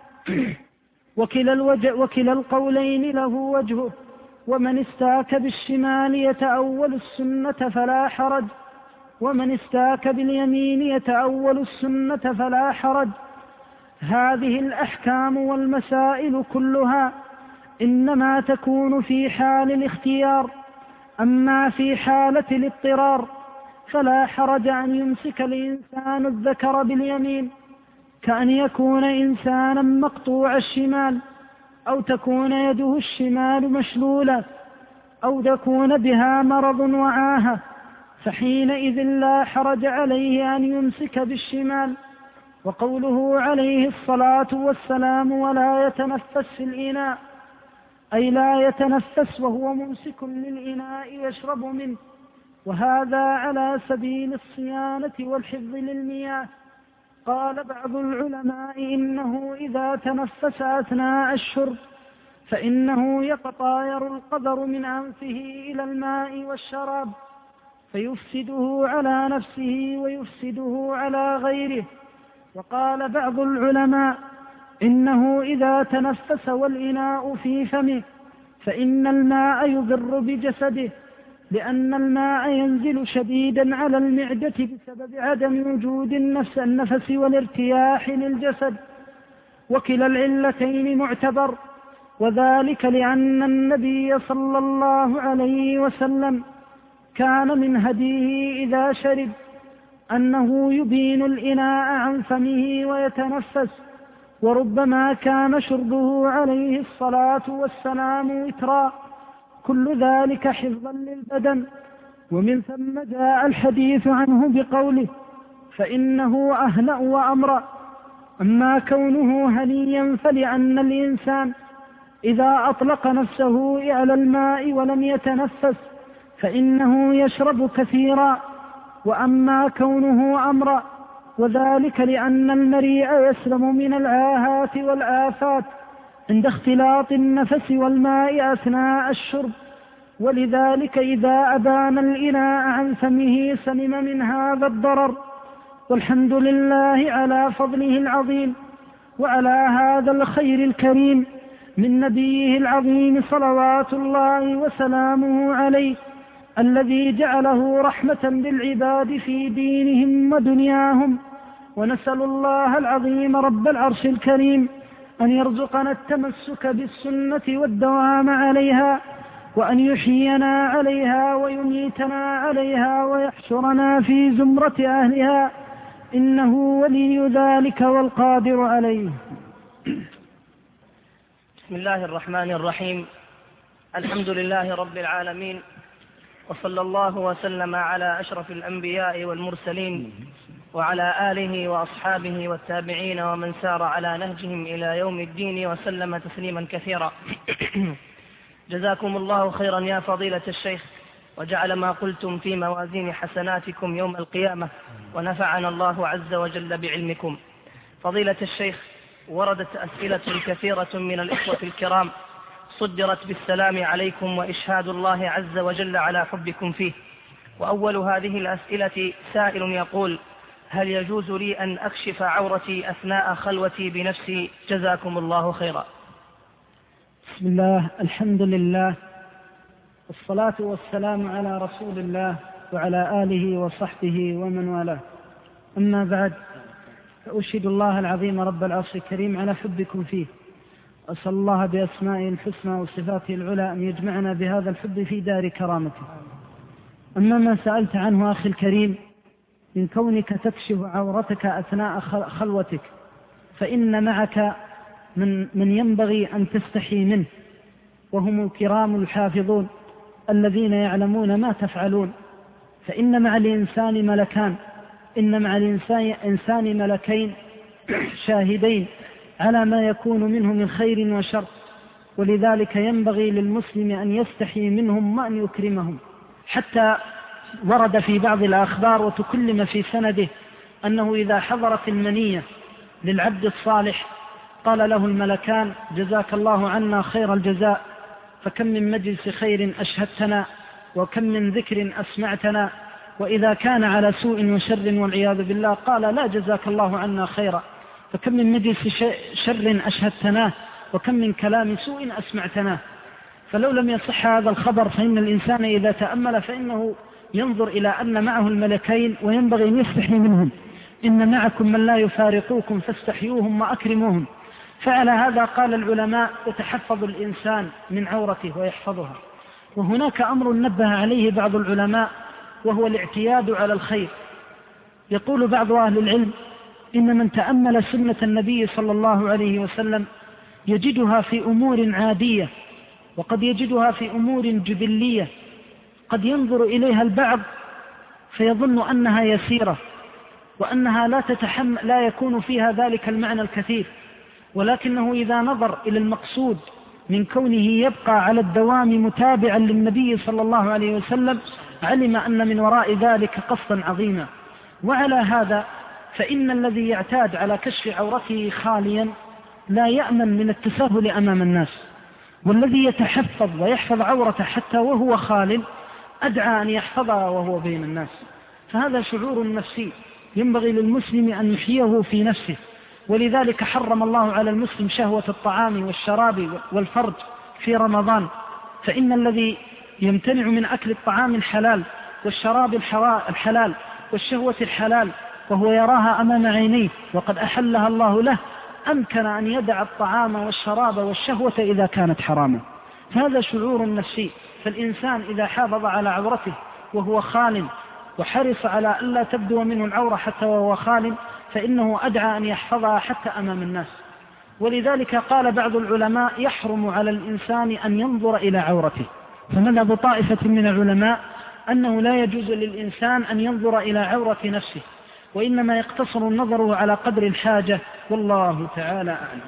وكلا القولين له وجهه. ومن استاك بالشمال يتأول السنة فلا حرج، ومن استاك باليمين يتأول السنة فلا حرج. هذه الأحكام والمسائل كلها إنما تكون في حال الاختيار، أما في حالة الاضطرار فلا حرج أن يمسك الإنسان الذكر باليمين، كأن يكون إنسانا مقطوع الشمال أو تكون يده الشمال مشلولة أو تكون بها مرض وعاهة، فحينئذ لا حرج عليه أن يمسك بالشمال. وقوله عليه الصلاة والسلام ولا يتنفس في الإناء، أي لا يتنفس وهو ممسك للإناء يشرب منه، وهذا على سبيل الصيانة والحفظ للمياه. قال بعض العلماء إنه إذا تنفس أثناء الشرب فإنه يتطاير القدر من أنفه إلى الماء والشراب فيفسده على نفسه ويفسده على غيره. وقال بعض العلماء إنه إذا تنفس والإناء في فمه فإن الماء يضر بجسده، لأن الماء ينزل شديدا على المعدة بسبب عدم وجود النفس والارتياح للجسد، وكلا العلتين معتبر، وذلك لأن النبي صلى الله عليه وسلم كان من هديه إذا شرب أنه يبين الإناء عن فمه ويتنفس، وربما كان شربه عليه الصلاة والسلام وترا، كل ذلك حفظا للبدن. ومن ثم جاء الحديث عنه بقوله فإنه أهنأ وأمرأ. أما كونه هنيا فلأن الإنسان إذا أطلق نفسه على الماء ولم يتنفس فإنه يشرب كثيرا. وأما كونه أمرأ وذلك لأن المريء يسلم من العاهات والآفات عند اختلاط النفس والماء أثناء الشرب، ولذلك إذا أبان الإناء عن فمه سلم من هذا الضرر. والحمد لله على فضله العظيم وعلى هذا الخير الكريم من نبيه العظيم صلوات الله وسلامه عليه، الذي جعله رحمة بالعباد في دينهم ودنياهم. ونسأل الله العظيم رب العرش الكريم أن يرزقنا التمسك بالسنة والدوام عليها، وأن يحيينا عليها ويميتنا عليها ويحشرنا في زمرة أهلها، إنه ولي ذلك والقادر عليه. بسم الله الرحمن الرحيم. الحمد لله رب العالمين، وصلى الله وسلم على أشرف الأنبياء والمرسلين وعلى آله وأصحابه والتابعين ومن سار على نهجهم إلى يوم الدين وسلم تسليما كثيرا. جزاكم الله خيرا يا فضيلة الشيخ، وجعل ما قلتم في موازين حسناتكم يوم القيامة، ونفعنا الله عز وجل بعلمكم. فضيلة الشيخ، وردت أسئلة كثيرة من الإخوة الكرام صدرت بالسلام عليكم وإشهاد الله عز وجل على حبكم فيه. وأول هذه الأسئلة سائل يقول: هل يجوز لي أن أكشف عورتي أثناء خلوتي بنفسي؟ جزاكم الله خيرا. بسم الله، الحمد لله، والصلاة والسلام على رسول الله وعلى آله وصحبه ومن والاه. أما بعد، فأشهد الله العظيم رب العرش الكريم على حبكم فيه، أسأل الله بأسمائه الحسنى وصفاته العلى أن يجمعنا بهذا الحب في دار كرامته. أما ما سألت عنه أخي الكريم من كونك تكشف عورتك أثناء خلوتك، فإن معك من ينبغي أن تستحي منه، وهم الكرام الحافظون الذين يعلمون ما تفعلون. فإن مع الإنسان ملكان، إن مع الإنسان ملكين شاهدين على ما يكون منه من خير وشر، ولذلك ينبغي للمسلم أن يستحي منهم وأن يكرمهم. حتى ورد في بعض الأخبار وتكلم في سنده أنه إذا حضرت المنية للعبد الصالح قال له الملكان: جزاك الله عنا خير الجزاء، فكم من مجلس خير أشهدتنا، وكم من ذكر أسمعتنا. وإذا كان على سوء وشر والعياذ بالله قال: لا جزاك الله عنا خيرا، فكم من مجلس شر أشهدتناه، وكم من كلام سوء أسمعتناه. فلو لم يصح هذا الخبر فإن الإنسان إذا تأمل فإنه ينظر إلى أن معه الملكين وينبغي أن يستحي منهم. إن معكم من لا يفارقوكم فاستحيوهم وأكرموهم. فعلى هذا قال العلماء: يتحفظ الإنسان من عورته ويحفظها. وهناك أمر نبه عليه بعض العلماء، وهو الاعتياد على الخير. يقول بعض أهل العلم: إن من تأمل سنة النبي صلى الله عليه وسلم يجدها في أمور عادية، وقد يجدها في أمور جبلية قد ينظر إليها البعض فيظن أنها يسيرة وأنها لا يكون فيها ذلك المعنى الكثير، ولكنه إذا نظر إلى المقصود من كونه يبقى على الدوام متابعا للنبي صلى الله عليه وسلم علم أن من وراء ذلك قصدا عظيما. وعلى هذا فإن الذي يعتاد على كشف عورته خاليا لا يأمن من التساهل أمام الناس، والذي يتحفظ ويحفظ عورته حتى وهو خال أدعى أن يحفظها وهو بين الناس. فهذا شعور نفسي ينبغي للمسلم أن يحييه في نفسه، ولذلك حرم الله على المسلم شهوة الطعام والشراب والفرج في رمضان، فإن الذي يمتنع من أكل الطعام الحلال والشراب الحلال والشهوة الحلال وهو يراها أمام عينيه وقد أحلها الله له أمكن أن يدع الطعام والشراب والشهوة إذا كانت حراما. فهذا شعور نفسي. فالإنسان إذا حافظ على عورته وهو خال وحرص على ألا تبدو منه العورة حتى وهو خال فإنه أدعى أن يحفظها حتى أمام الناس. ولذلك قال بعض العلماء يحرم على الإنسان أن ينظر إلى عورته، فمذهب طائفة من العلماء أنه لا يجوز للإنسان أن ينظر إلى عورة نفسه، وإنما يقتصر النظر على قدر الحاجة، والله تعالى أعلم.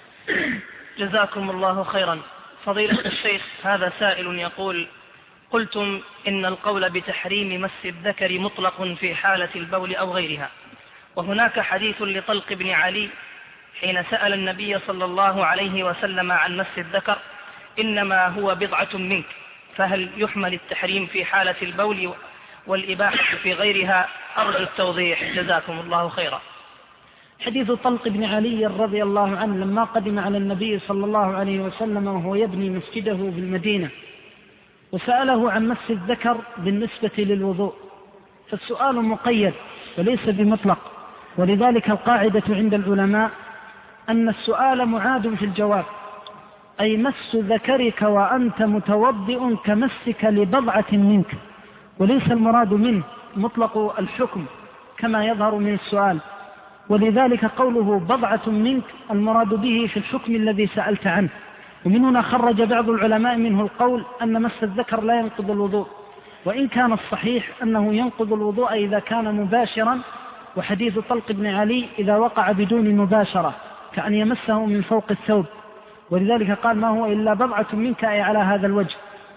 جزاكم الله خيرا. فضيلة الشيخ، هذا سائل يقول: قلتم إن القول بتحريم مس الذكر مطلق في حالة البول أو غيرها، وهناك حديث لطلق بن علي حين سأل النبي صلى الله عليه وسلم عن مس الذكر إنما هو بضعة منك، فهل يحمل التحريم في حالة البول والإباحة في غيرها؟ أرجو التوضيح جزاكم الله خيرا. حديث طلق بن علي رضي الله عنه لما قدم على النبي صلى الله عليه وسلم وهو يبني مسجده بالمدينة وسأله عن مس الذكر بالنسبة للوضوء، فالسؤال مقيد وليس بمطلق، ولذلك القاعدة عند العلماء أن السؤال معاد في الجواب، أي مس ذكرك وأنت متوضئ كمسك لبضعة منك، وليس المراد منه مطلق الحكم كما يظهر من السؤال. ولذلك قوله بضعة منك المراد به في الحكم الذي سألت عنه. ومن هنا خرج بعض العلماء منه القول أن مس الذكر لا ينقض الوضوء، وإن كان الصحيح أنه ينقض الوضوء إذا كان مباشرا، وحديث طلق بن علي إذا وقع بدون مباشرة كأن يمسه من فوق الثوب، ولذلك قال ما هو إلا بضعة منك أي على هذا الوجه.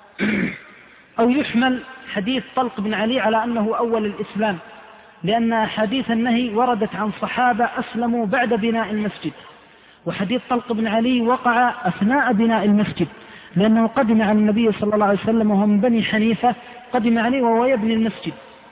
أو يحمل حديث طلق بن علي على أنه أول الإسلام، لأن أحاديث النهي وردت عن صحابة أسلموا بعد بناء المسجد، وحديث طلق بن علي وقع أثناء بناء المسجد، لأنه قدم على النبي صلى الله عليه وسلم وهو من بني حنيفة، قدم عليه وهو يبني المسجد،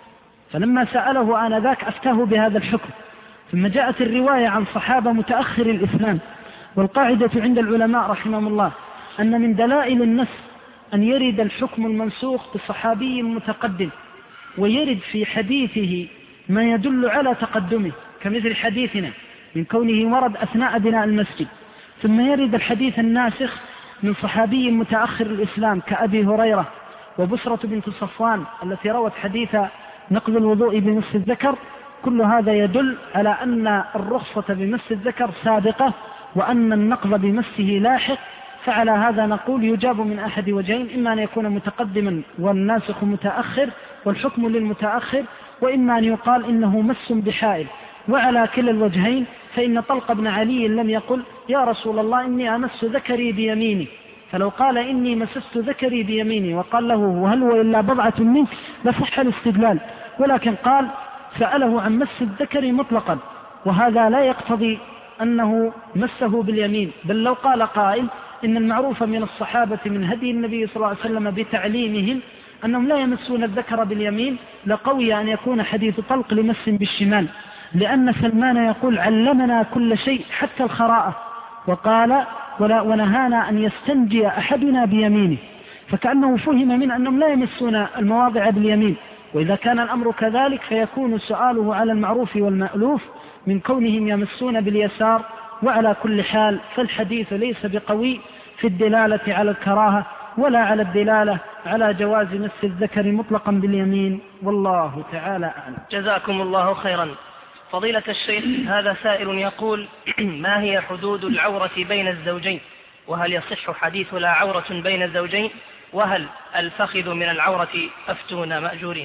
فلما سأله آنذاك أفتاه بهذا الحكم. ثم جاءت الرواية عن صحابة متأخر الإسلام. والقاعدة عند العلماء رحمهم الله أن من دلائل النص أن يرد الحكم المنسوخ بصحابي متقدم، ويرد في حديثه ما يدل على تقدمه كمثل حديثنا من كونه ورد أثناء بناء المسجد، ثم يرد الحديث الناسخ من صحابي متأخر الإسلام كأبي هريرة وبسرة بنت صفوان التي روت حديث نقض الوضوء بمس الذكر. كل هذا يدل على أن الرخصة بمس الذكر سابقة وأن النقض بمسه لاحق. فعلى هذا نقول يجاب من أحد وجهين، إما أن يكون متقدما والناسخ متأخر والحكم للمتأخر، وإما أن يقال إنه مس بحائل. وعلى كلا الوجهين فإن طلق بن علي لم يقل يا رسول الله إني أمس ذكري بيميني، فلو قال إني مسست ذكري بيميني وقال له وهل هو إلا بضعة منك لصح الاستدلال، ولكن قال سأله عن مس الذكر مطلقا، وهذا لا يقتضي أنه مسه باليمين. بل لو قال قائل إن المعروف من الصحابة من هدي النبي صلى الله عليه وسلم بتعليمهم أنهم لا يمسون الذكر باليمين لقوي أن يكون حديث طلق لمس بالشمال، لأن سلمان يقول علمنا كل شيء حتى الخراءة، وقال ونهانا أن يستنجي أحدنا بيمينه، فكأنه فهم من أنهم لا يمسون المواضع باليمين. وإذا كان الأمر كذلك فيكون سؤاله على المعروف والمألوف من كونهم يمسون باليسار. وعلى كل حال فالحديث ليس بقوي في الدلالة على الكراهة ولا على الدلالة على جواز مس الذكر مطلقا باليمين، والله تعالى أعلم. جزاكم الله خيرا. فضيلة الشيخ، هذا سائل يقول: ما هي حدود العورة بين الزوجين؟ وهل يصح حديث لا عورة بين الزوجين؟ وهل الفخذ من العورة؟ أفتونا مأجورين.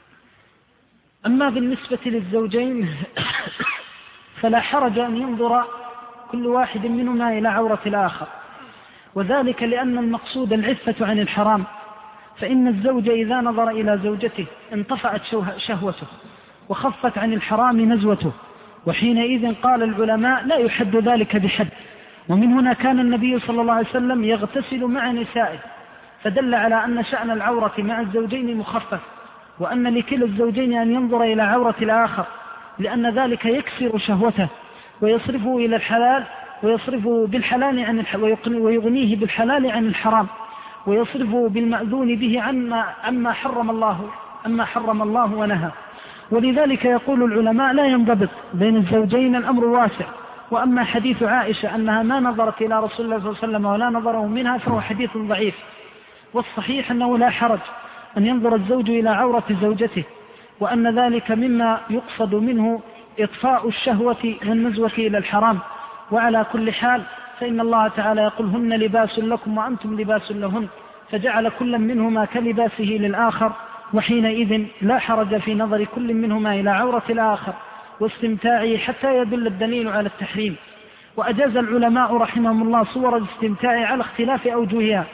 أما بالنسبة للزوجين فلا حرج أن ينظر كل واحد منهما إلى عورة الآخر، وذلك لأن المقصود العفة عن الحرام، فإن الزوج إذا نظر إلى زوجته انطفأت شهوته وخفت عن الحرام نزوته، وحينئذ قال العلماء لا يحد ذلك بحد. ومن هنا كان النبي صلى الله عليه وسلم يغتسل مع نسائه، فدل على أن شأن العورة مع الزوجين مخفف، وأن لكلا الزوجين أن ينظر إلى عورة الآخر، لأن ذلك يكسر شهوته ويصرفه إلى الحلال، ويصرفه بالحلال ويغنيه بالحلال عن الحرام، ويصرفه بالمأذون به عما حرم الله ونهى. ولذلك يقول العلماء لا ينضبط بين الزوجين، الأمر واسع. وأما حديث عائشة أنها ما نظرت إلى رسول الله صلى الله عليه وسلم ولا نظره منها فهو حديث ضعيف، والصحيح أنه لا حرج أن ينظر الزوج إلى عورة زوجته، وأن ذلك مما يقصد منه إطفاء الشهوة والنزوة إلى الحرام. وعلى كل حال فإن الله تعالى يقول: هن لباس لكم وأنتم لباس لهن، فجعل كل منهما كلباسه للآخر، وحينئذ لا حرج في نظر كل منهما إلى عورة الآخر واستمتاعه حتى يدل الدليل على التحريم. وأجاز العلماء رحمهم الله صور الاستمتاع على اختلاف أوجهها،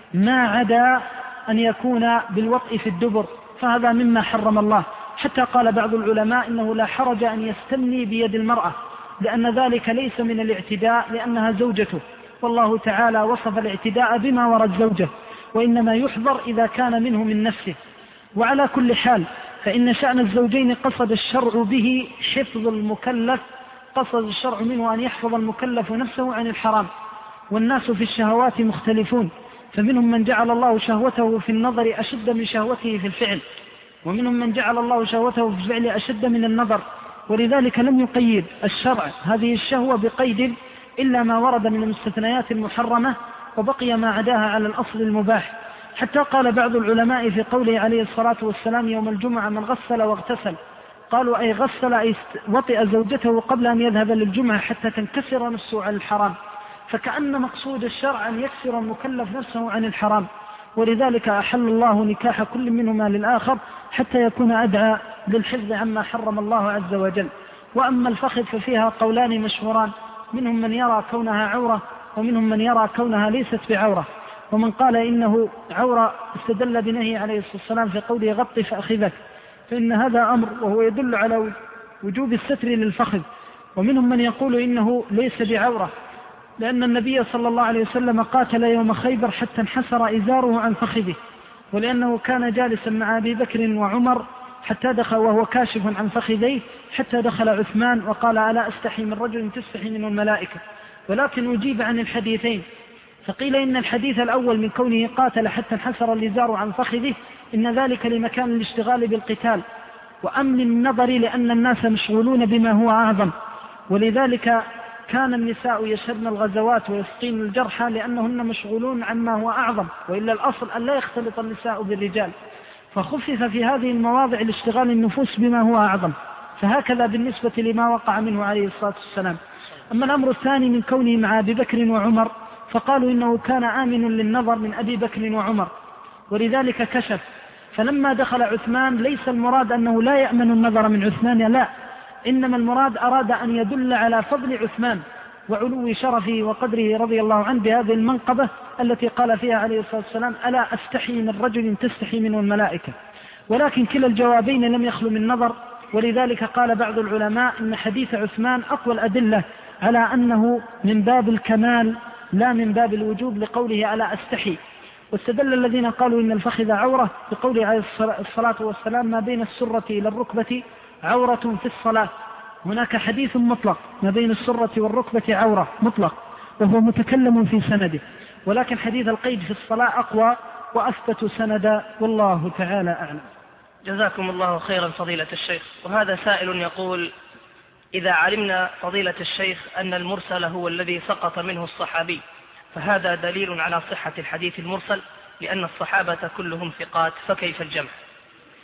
ما عدا أن يكون بالوطء في الدبر، فهذا مما حرم الله، حتى قال بعض العلماء إنه لا حرج أن يستمني بيد المرأة، لأن ذلك ليس من الاعتداء لأنها زوجته، والله تعالى وصف الاعتداء بما ورد زوجه، وإنما يحضر إذا كان منه من نفسه. وعلى كل حال فإن شأن الزوجين قصد الشرع به حفظ المكلف، قصد الشرع منه أن يحفظ المكلف نفسه عن الحرام. والناس في الشهوات مختلفون، فمنهم من جعل الله شهوته في النظر أشد من شهوته في الفعل، ومنهم من جعل الله شهوته في الفعل أشد من النظر. ولذلك لم يقيد الشرع هذه الشهوة بقيد إلا ما ورد من المستثنيات المحرمة، وبقي ما عداها على الأصل المباح. حتى قال بعض العلماء في قوله عليه الصلاة والسلام يوم الجمعة: من غسل واغتسل، قالوا أي غسل أي وطئ زوجته قبل أن يذهب للجمعة حتى تنكسر نفسه عن الحرام، فكأن مقصود الشرع أن يكسر المكلف نفسه عن الحرام. ولذلك أحل الله نكاح كل منهما للآخر حتى يكون أدعى للحفظ عما حرم الله عز وجل. وأما الفخذ ففيها قولان مشهوران، منهم من يرى كونها عورة، ومنهم من يرى كونها ليست بعورة. ومن قال إنه عورة استدل بنهي عليه الصلاة والسلام في قوله: غط فأخذك، فإن هذا أمر وهو يدل على وجوب الستر للفخذ. ومنهم من يقول إنه ليس بعورة، لأن النبي صلى الله عليه وسلم قاتل يوم خيبر حتى انحسر إزاره عن فخذه، ولأنه كان جالسا مع أبي بكر وعمر حتى دخل وهو كاشف عن فخذيه، حتى دخل عثمان وقال: ألا أستحي من رجل تستحي منه الملائكة. ولكن أجيب عن الحديثين، فقيل إن الحديث الأول من كونه قاتل حتى انحسر الإزار عن فخذه إن ذلك لمكان الاشتغال بالقتال وأمن النظر، لأن الناس مشغولون بما هو أعظم، ولذلك كان النساء يشهدن الغزوات ويسقين الجرحى لأنهن مشغولون عما هو أعظم، وإلا الأصل أن لا يختلط النساء بالرجال، فخفف في هذه المواضع لاشتغال النفوس بما هو أعظم. فهكذا بالنسبة لما وقع منه عليه الصلاة والسلام. أما الأمر الثاني من كونه مع أبي بكر وعمر، فقالوا إنه كان آمن للنظر من أبي بكر وعمر، ولذلك كشف. فلما دخل عثمان ليس المراد أنه لا يأمن النظر من عثمان، لا، إنما المراد أراد أن يدل على فضل عثمان وعلو شرفه وقدره رضي الله عنه بهذه المنقبة التي قال فيها عليه الصلاة والسلام: ألا أستحي من رجل تستحي منه الملائكة. ولكن كلا الجوابين لم يخلو من نظر، ولذلك قال بعض العلماء إن حديث عثمان أقوى الأدلة على أنه من باب الكمال لا من باب الوجوب، لقوله: ألا أستحي. واستدل الذين قالوا إن الفخذ عورة بقوله عليه الصلاة والسلام: ما بين السرة إلى الركبة عورة في الصلاة. هناك حديث مطلق ما بين السرة والركبة عورة مطلق، وهو متكلم في سنده، ولكن حديث القيد في الصلاة أقوى وأثبت سندا، والله تعالى أعلم. جزاكم الله خيرا فضيلة الشيخ. وهذا سائل يقول: إذا علمنا فضيلة الشيخ أن المرسل هو الذي سقط منه الصحابي، فهذا دليل على صحة الحديث المرسل، لأن الصحابة كلهم ثقات، فكيف الجمع؟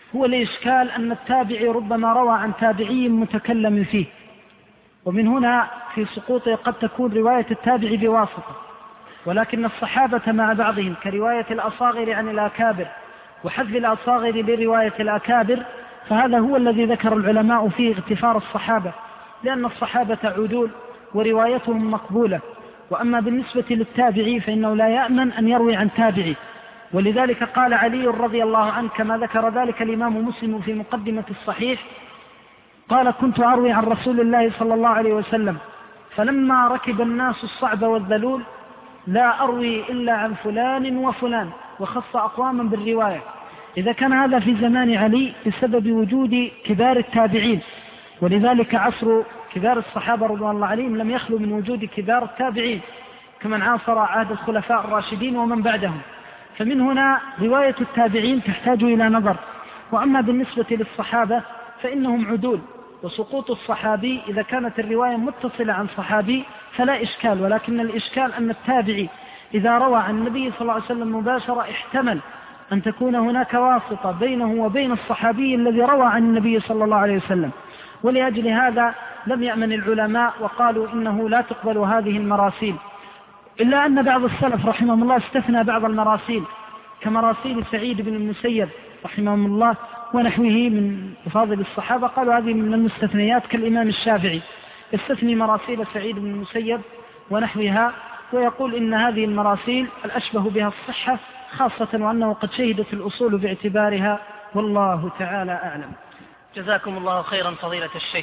هو الإشكال أن التابعي ربما روى عن تابعي متكلم فيه، ومن هنا في سقوطه قد تكون رواية التابعي بواسطة، ولكن الصحابة مع بعضهم كرواية الأصاغر عن الأكابر وحذف الأصاغر لرواية الأكابر، فهذا هو الذي ذكر العلماء فيه اغتفار الصحابة، لأن الصحابة عدول وروايتهم مقبولة. وأما بالنسبة للتابعي فإنه لا يأمن أن يروي عن تابعي، ولذلك قال علي رضي الله عنه كما ذكر ذلك الإمام مسلم في مقدمة الصحيح، قال: كنت أروي عن رسول الله صلى الله عليه وسلم فلما ركب الناس الصعب والذلول لا أروي إلا عن فلان وفلان، وخص أقواما بالرواية. إذا كان هذا في زمان علي بسبب وجود كبار التابعين، ولذلك عصر كبار الصحابة رضوان الله عليهم لم يخلو من وجود كبار التابعين كمن عاصر عهد الخلفاء الراشدين ومن بعدهم، فمن هنا رواية التابعين تحتاج إلى نظر. وأما بالنسبة للصحابة فإنهم عدول، وسقوط الصحابي إذا كانت الرواية متصلة عن صحابي فلا إشكال، ولكن الإشكال أن التابعي إذا روى عن النبي صلى الله عليه وسلم مباشرة احتمل أن تكون هناك واسطة بينه وبين الصحابي الذي روى عن النبي صلى الله عليه وسلم، ولأجل هذا لم يأمن العلماء وقالوا إنه لا تقبل هذه المراسيل، إلا أن بعض السلف رحمهم الله استثنى بعض المراسيل كمراسيل سعيد بن المسيب رحمهم الله ونحوه من فاضل الصحابة، قالوا هذه من المستثنيات، كالإمام الشافعي استثني مراسيل سعيد بن المسيب ونحوها، ويقول إن هذه المراسيل الأشبه بها الصحة، خاصة وأنه قد شهدت الأصول باعتبارها، والله تعالى أعلم. جزاكم الله خيرا فضيلة الشيخ.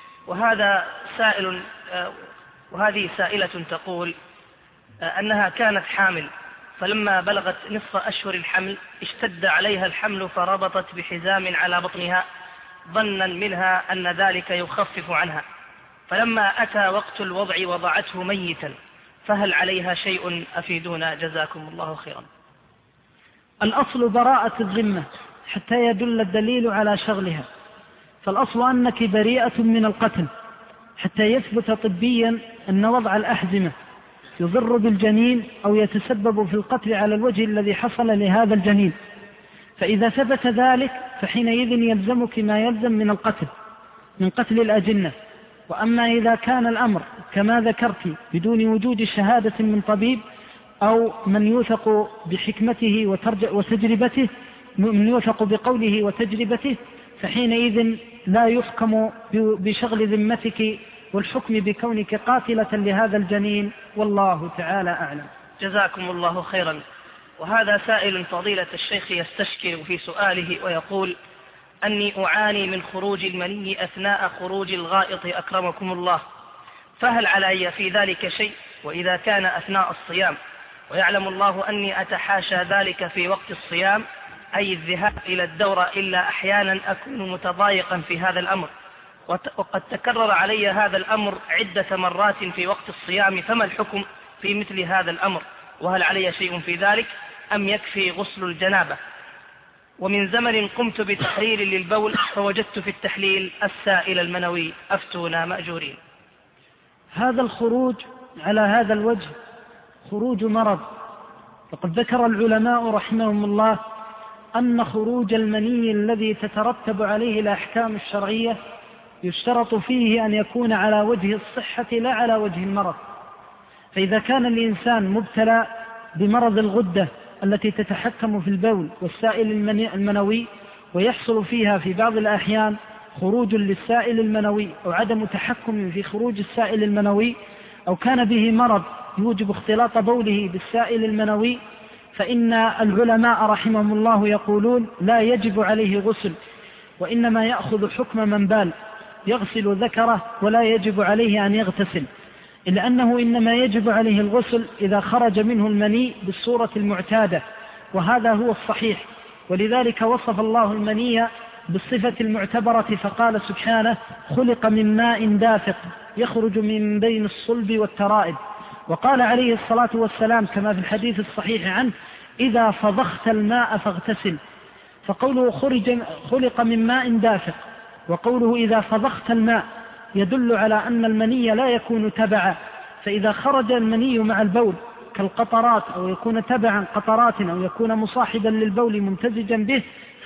وهذه سائلة تقول أنها كانت حامل، فلما بلغت نصف أشهر الحمل اشتد عليها الحمل فربطت بحزام على بطنها ظنا منها أن ذلك يخفف عنها، فلما أتى وقت الوضع وضعته ميتا، فهل عليها شيء؟ أفيدونا جزاكم الله خيرا. الأصل براءة الذمة حتى يدل الدليل على شغلها، فالأصل أنك بريئة من القتل حتى يثبت طبيا أن وضع الأحزمة يضر بالجنين أو يتسبب في القتل على الوجه الذي حصل لهذا الجنين، فإذا ثبت ذلك فحينئذ يلزمك ما يلزم من القتل من قتل الأجنة. وأما إذا كان الأمر كما ذكرت بدون وجود شهادة من طبيب أو من يوثق بحكمته وتجربته، من يوثق بقوله وتجربته، فحينئذ لا يحكم بشغل ذمتك والحكم بكونك قاتلة لهذا الجنين، والله تعالى أعلم. جزاكم الله خيرا. وهذا سائل فضيلة الشيخ يستشكل في سؤاله ويقول: أني أعاني من خروج المني أثناء خروج الغائط أكرمكم الله، فهل علي في ذلك شيء؟ وإذا كان أثناء الصيام، ويعلم الله أني أتحاشى ذلك في وقت الصيام، أي الذهاب إلى الدورة، إلا أحيانا أكون متضايقا في هذا الأمر، وقد تكرر علي هذا الأمر عدة مرات في وقت الصيام، فما الحكم في مثل هذا الأمر؟ وهل علي شيء في ذلك أم يكفي غسل الجنابة؟ ومن زمن قمت بتحليل للبول فوجدت في التحليل السائل المنوي، أفتونا مأجورين. هذا الخروج على هذا الوجه خروج مرض، وقد ذكر العلماء رحمهم الله أن خروج المني الذي تترتب عليه الأحكام الشرعية يشترط فيه أن يكون على وجه الصحة لا على وجه المرض. فإذا كان الإنسان مبتلى بمرض الغدة التي تتحكم في البول والسائل المنوي، ويحصل فيها في بعض الأحيان خروج للسائل المنوي أو عدم تحكم في خروج السائل المنوي، أو كان به مرض يوجب اختلاط بوله بالسائل المنوي، فإن العلماء رحمهم الله يقولون لا يجب عليه غسل، وإنما يأخذ حكم من بال، يغسل ذكره ولا يجب عليه أن يغتسل، إلا أنه إنما يجب عليه الغسل إذا خرج منه المني بالصورة المعتادة، وهذا هو الصحيح. ولذلك وصف الله المني بالصفة المعتبرة فقال سبحانه: خلق من ماء دافق يخرج من بين الصلب والترائب. وقال عليه الصلاة والسلام كما في الحديث الصحيح عنه: إذا فضخت الماء فاغتسل. فقوله خلق من ماء دافق وقوله إذا فضخت الماء يدل على أن المني لا يكون تبعا، فإذا خرج المني مع البول كالقطرات أو يكون تبعا قطرات أو يكون مصاحبا للبول ممتزجا به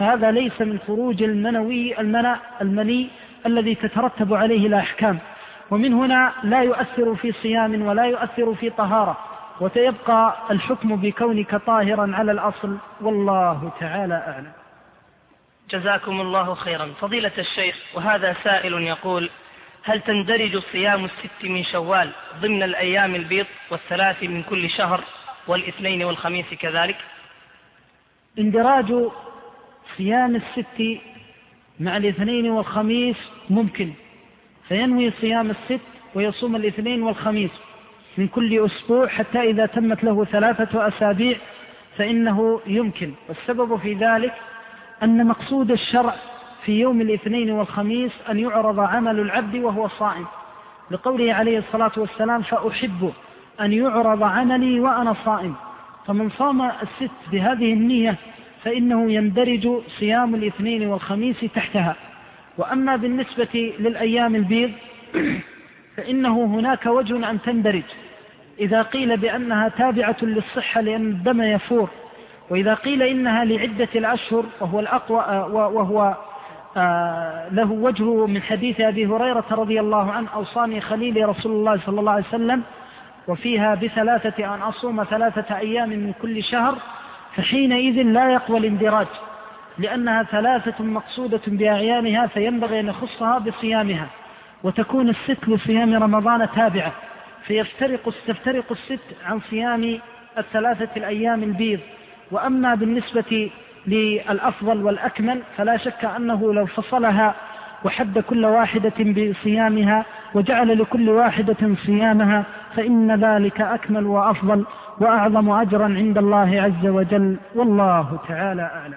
فهذا ليس من خروج المني الذي تترتب عليه الأحكام، ومن هنا لا يؤثر في صيام ولا يؤثر في طهارة، وتيبقى الحكم بكونك طاهرا على الأصل، والله تعالى أعلم. جزاكم الله خيرا. فضيلة الشيخ، وهذا سائل يقول: هل تندرج صيام 6 من شوال ضمن الأيام البيض و3 من كل شهر والاثنين والخميس كذلك؟ اندراج صيام 6 مع الاثنين والخميس ممكن، فينوي صيام 6 ويصوم الاثنين والخميس من كل أسبوع حتى إذا تمت له 3 أسابيع فإنه يمكن. والسبب في ذلك أن مقصود الشرع في يوم الاثنين والخميس أن يعرض عمل العبد وهو صائم، لقوله عليه الصلاة والسلام: فأحب أن يعرض عملي وأنا صائم. فمن صام 6 بهذه النية فإنه يندرج صيام الاثنين والخميس تحتها. وأما بالنسبة للأيام البيض فإنه هناك وجه أن تندرج، إذا قيل بأنها تابعة للصحة لأن الدم يفور، وإذا قيل إنها لعدة الأشهر وهو الأقوى، وهو له وجه من حديث أبي هريرة رضي الله عنه: أوصاني خليلي رسول الله صلى الله عليه وسلم وفيها ب3 أن أصوم 3 أيام من كل شهر، فحينئذ لا يقوى الاندراج، لأنها 3 مقصودة بأعيانها فينبغي أن يخصها بصيامها، وتكون 6 لصيام رمضان تابعة، تفترق 6 عن صيام 3 الأيام البيض. وأما بالنسبة للأفضل والأكمل فلا شك أنه لو فصلها وحد كل واحدة بصيامها وجعل لكل واحدة صيامها فإن ذلك أكمل وأفضل وأعظم أجرا عند الله عز وجل، والله تعالى أعلم.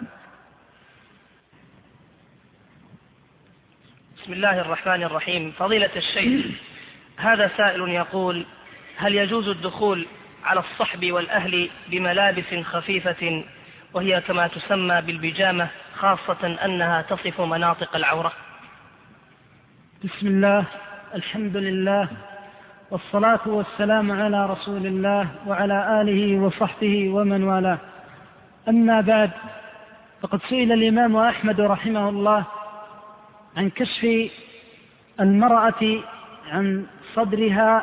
بسم الله الرحمن الرحيم. فضيلة الشيخ، هذا سائل يقول: هل يجوز الدخول على الصحب والأهل بملابس خفيفة وهي كما تسمى بالبيجامة، خاصة أنها تصف مناطق العورة؟ بسم الله، الحمد لله، والصلاة والسلام على رسول الله وعلى آله وصحبه ومن والاه. أما بعد، فقد سئل الإمام أحمد رحمه الله عن كشف المرأة عن صدرها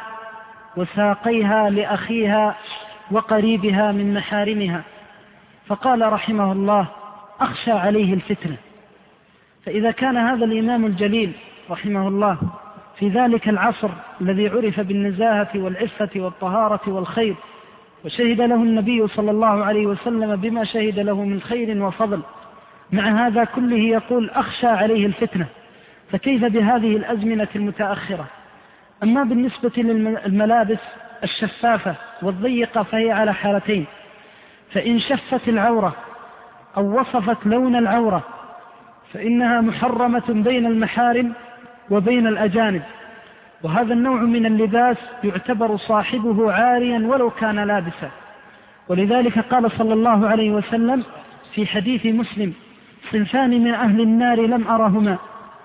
وساقيها لأخيها وقريبها من محارمها، فقال رحمه الله: أخشى عليه الفتنة. فإذا كان هذا الإمام الجليل رحمه الله في ذلك العصر الذي عرف بالنزاهة والعفة والطهارة والخير، وشهد له النبي صلى الله عليه وسلم بما شهد له من خير وفضل، مع هذا كله يقول أخشى عليه الفتنة، فكيف بهذه الأزمنة المتأخرة؟ أما بالنسبة للملابس الشفافة والضيقة فهي على حالتين: فإن شفت العورة أو وصفت لون العورة فإنها محرمة بين المحارم وبين الأجانب، وهذا النوع من اللباس يعتبر صاحبه عاريا ولو كان لابسا. ولذلك قال صلى الله عليه وسلم في حديث مسلم: صنفان من أهل النار لم أرهما،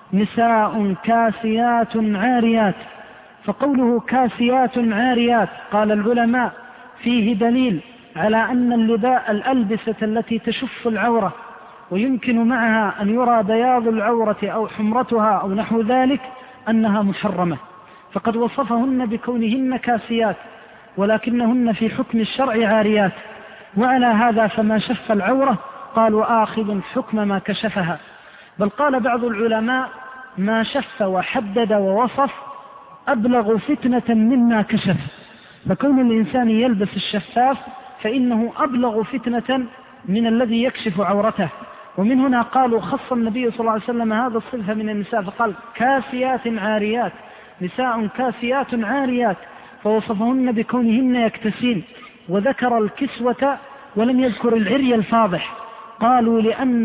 نساء كاسيات عاريات. فقوله كاسيات عاريات قال العلماء فيه دليل على أن الألبسة التي تشف العورة ويمكن معها أن يرى بياض العورة أو حمرتها أو نحو ذلك أنها محرمة، فقد وصفهن بكونهن كاسيات ولكنهن في حكم الشرع عاريات. وعلى هذا فما شف العورة قالوا آخذ حكم ما كشفها، بل قال بعض العلماء: ما شف وحدد ووصف أبلغ فتنة مما كشف. فكون الإنسان يلبس الشفاف فإنه أبلغ فتنة من الذي يكشف عورته. ومن هنا قالوا خص النبي صلى الله عليه وسلم هذا الصنف من النساء فقال: كاسيات عاريات، نساء كاسيات عاريات، فوصفهن بكونهن يكتسين، وذكر الكسوة ولم يذكر العري الفاضح. قالوا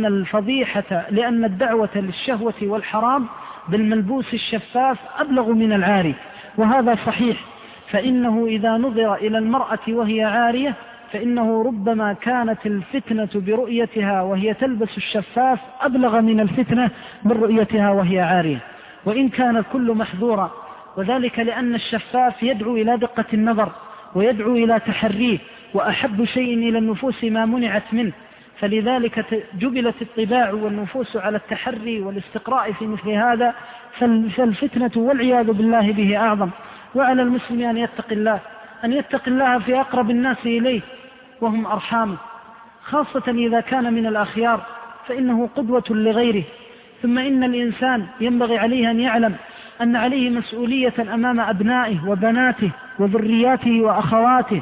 لأن الدعوة للشهوة والحرام بالملبوس الشفاف أبلغ من العاري، وهذا صحيح، فإنه إذا نظر إلى المرأة وهي عارية فإنه ربما كانت الفتنة برؤيتها وهي تلبس الشفاف أبلغ من الفتنة برؤيتها وهي عارية، وإن كان الكل محظورا، وذلك لأن الشفاف يدعو إلى دقة النظر ويدعو إلى تحريه، وأحب شيء إلى النفوس ما منعت منه، فلذلك جبلت الطباع والنفوس على التحري والاستقراء في مثل هذا، فالفتنة والعياذ بالله به أعظم. وعلى المسلم أن يتقي الله في أقرب الناس إليه وهم أرحامه، خاصة إذا كان من الأخيار فإنه قدوة لغيره. ثم إن الإنسان ينبغي عليه أن يعلم أن عليه مسؤولية أمام أبنائه وبناته وذرياته وأخواته.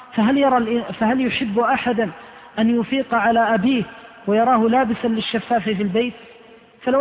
فهل يحب أحدا أن يفيق على أبيه ويراه لابسا للشفاف في البيت؟ فلو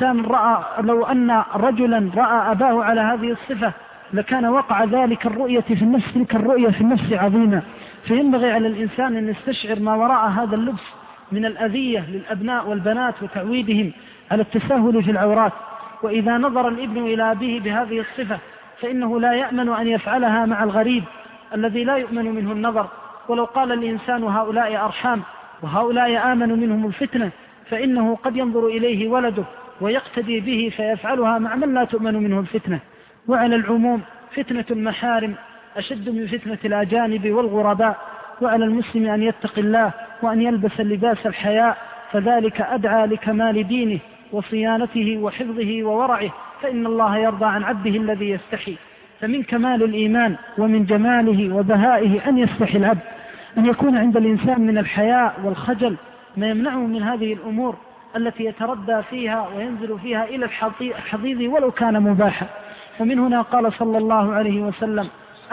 لو أن رجلا رأى أباه على هذه الصفة لكان وقع ذلك الرؤية في النفس، تلك الرؤية في النفس عظيمة. فينبغي على الإنسان أن يستشعر ما وراء هذا اللبس من الأذية للأبناء والبنات وتعويدهم على التساهل في العورات. وإذا نظر الابن إلى أبيه بهذه الصفة فإنه لا يأمن أن يفعلها مع الغريب الذي لا يؤمن منه النظر. ولو قال الإنسان هؤلاء أرحام وهؤلاء آمن منهم الفتنة، فإنه قد ينظر إليه ولده ويقتدي به فيفعلها مع من لا تؤمن منه الفتنة. وعلى العموم فتنة المحارم أشد من فتنة الأجانب والغرباء. وعلى المسلم أن يتقي الله وأن يلبس لباس الحياء، فذلك أدعى لكمال دينه وصيانته وحفظه وورعه، فإن الله يرضى عن عبده الذي يستحي. فمن كمال الإيمان ومن جماله وبهائه أن يستحي العبد، أن يكون عند الإنسان من الحياء والخجل ما يمنعه من هذه الأمور التي يتردى فيها وينزل فيها إلى الحضيض ولو كان مباحا. ومن هنا قال صلى الله عليه وسلم: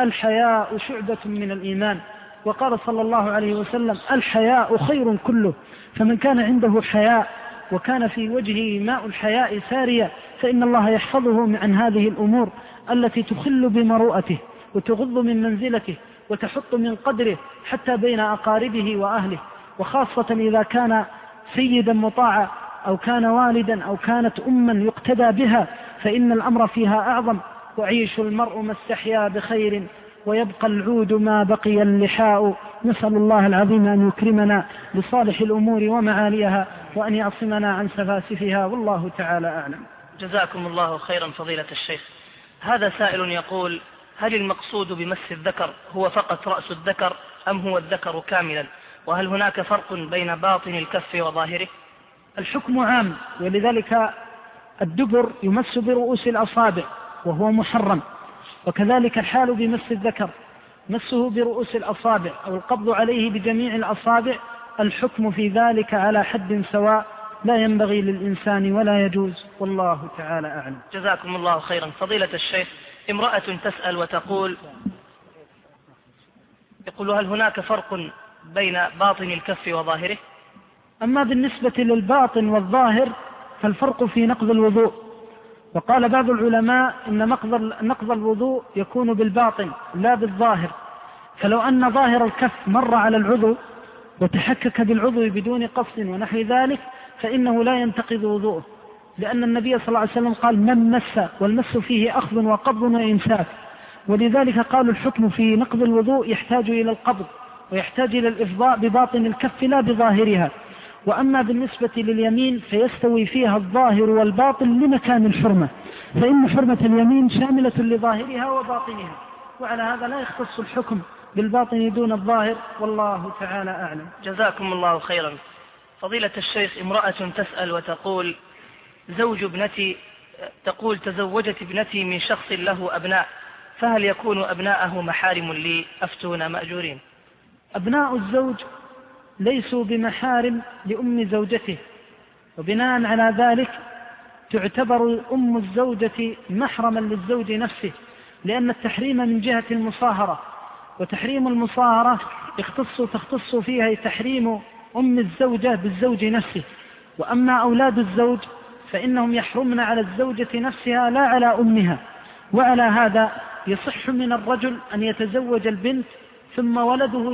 الحياء شعبة من الإيمان. وقال صلى الله عليه وسلم: الحياء خير كله. فمن كان عنده حياء وكان في وجهه ماء الحياء ساريا فإن الله يحفظه عن هذه الأمور التي تخل بمروءته وتغض من منزلته وتحط من قدره حتى بين أقاربه وأهله، وخاصة إذا كان سيدا مطاعا أو كان والدا أو كانت أما يقتدى بها، فإن الأمر فيها أعظم. وعيش المرء ما استحيا بخير ويبقى العود ما بقي اللحاء. نسأل الله العظيم أن يكرمنا بصالح الأمور ومعاليها وأن يعصمنا عن سفاسفها، والله تعالى أعلم. جزاكم الله خيرا فضيلة الشيخ. هذا سائل يقول: هل المقصود بمس الذكر هو فقط رأس الذكر أم هو الذكر كاملا؟ وهل هناك فرق بين باطن الكف وظاهره؟ الحكم عام، ولذلك الدبر يمس برؤوس الأصابع وهو محرم، وكذلك الحال بمس الذكر مسه برؤوس الأصابع أو القبض عليه بجميع الأصابع. الحكم في ذلك على حد سواء، لا ينبغي للإنسان ولا يجوز، والله تعالى أعلم. جزاكم الله خيرا فضيلة الشيخ. امرأة تسأل وتقول: هل هناك فرق بين باطن الكف وظاهره؟ أما بالنسبة للباطن والظاهر فالفرق في نقض الوضوء. وقال بعض العلماء إن نقض الوضوء يكون بالباطن لا بالظاهر. فلو أن ظاهر الكف مر على العضو وتحكك بالعضو بدون قصد ونحو ذلك فإنه لا ينتقض وضوءه، لأن النبي صلى الله عليه وسلم قال: من مس، والمس فيه أخذ وقبض وإمساك. ولذلك قالوا الحكم في نقض الوضوء يحتاج إلى القبض ويحتاج إلى الإفضاء بباطن الكف لا بظاهرها. وأما بالنسبة لليمين فيستوي فيها الظاهر والباطن لمكان الحرمة، فإن حرمة اليمين شاملة لظاهرها وباطنها، وعلى هذا لا يختص الحكم بالباطن دون الظاهر، والله تعالى أعلم. جزاكم الله خيرا فضيلة الشيخ. امرأة تسأل وتقول: زوج ابنتي تزوجت ابنتي من شخص له أبناء، فهل يكون أبناءه محارم لي؟ أفتونا مأجورين. أبناء الزوج ليسوا بمحارم لأم زوجته، وبناء على ذلك تعتبر أم الزوجة محرما للزوج نفسه، لأن التحريم من جهة المصاهرة، وتحريم المصاهرة تختص فيها تحريم أم الزوجة بالزوج نفسه. وأما أولاد الزوج فإنهم يحرمن على الزوجة نفسها لا على أمها. وعلى هذا يصح من الرجل أن يتزوج البنت ثم ولده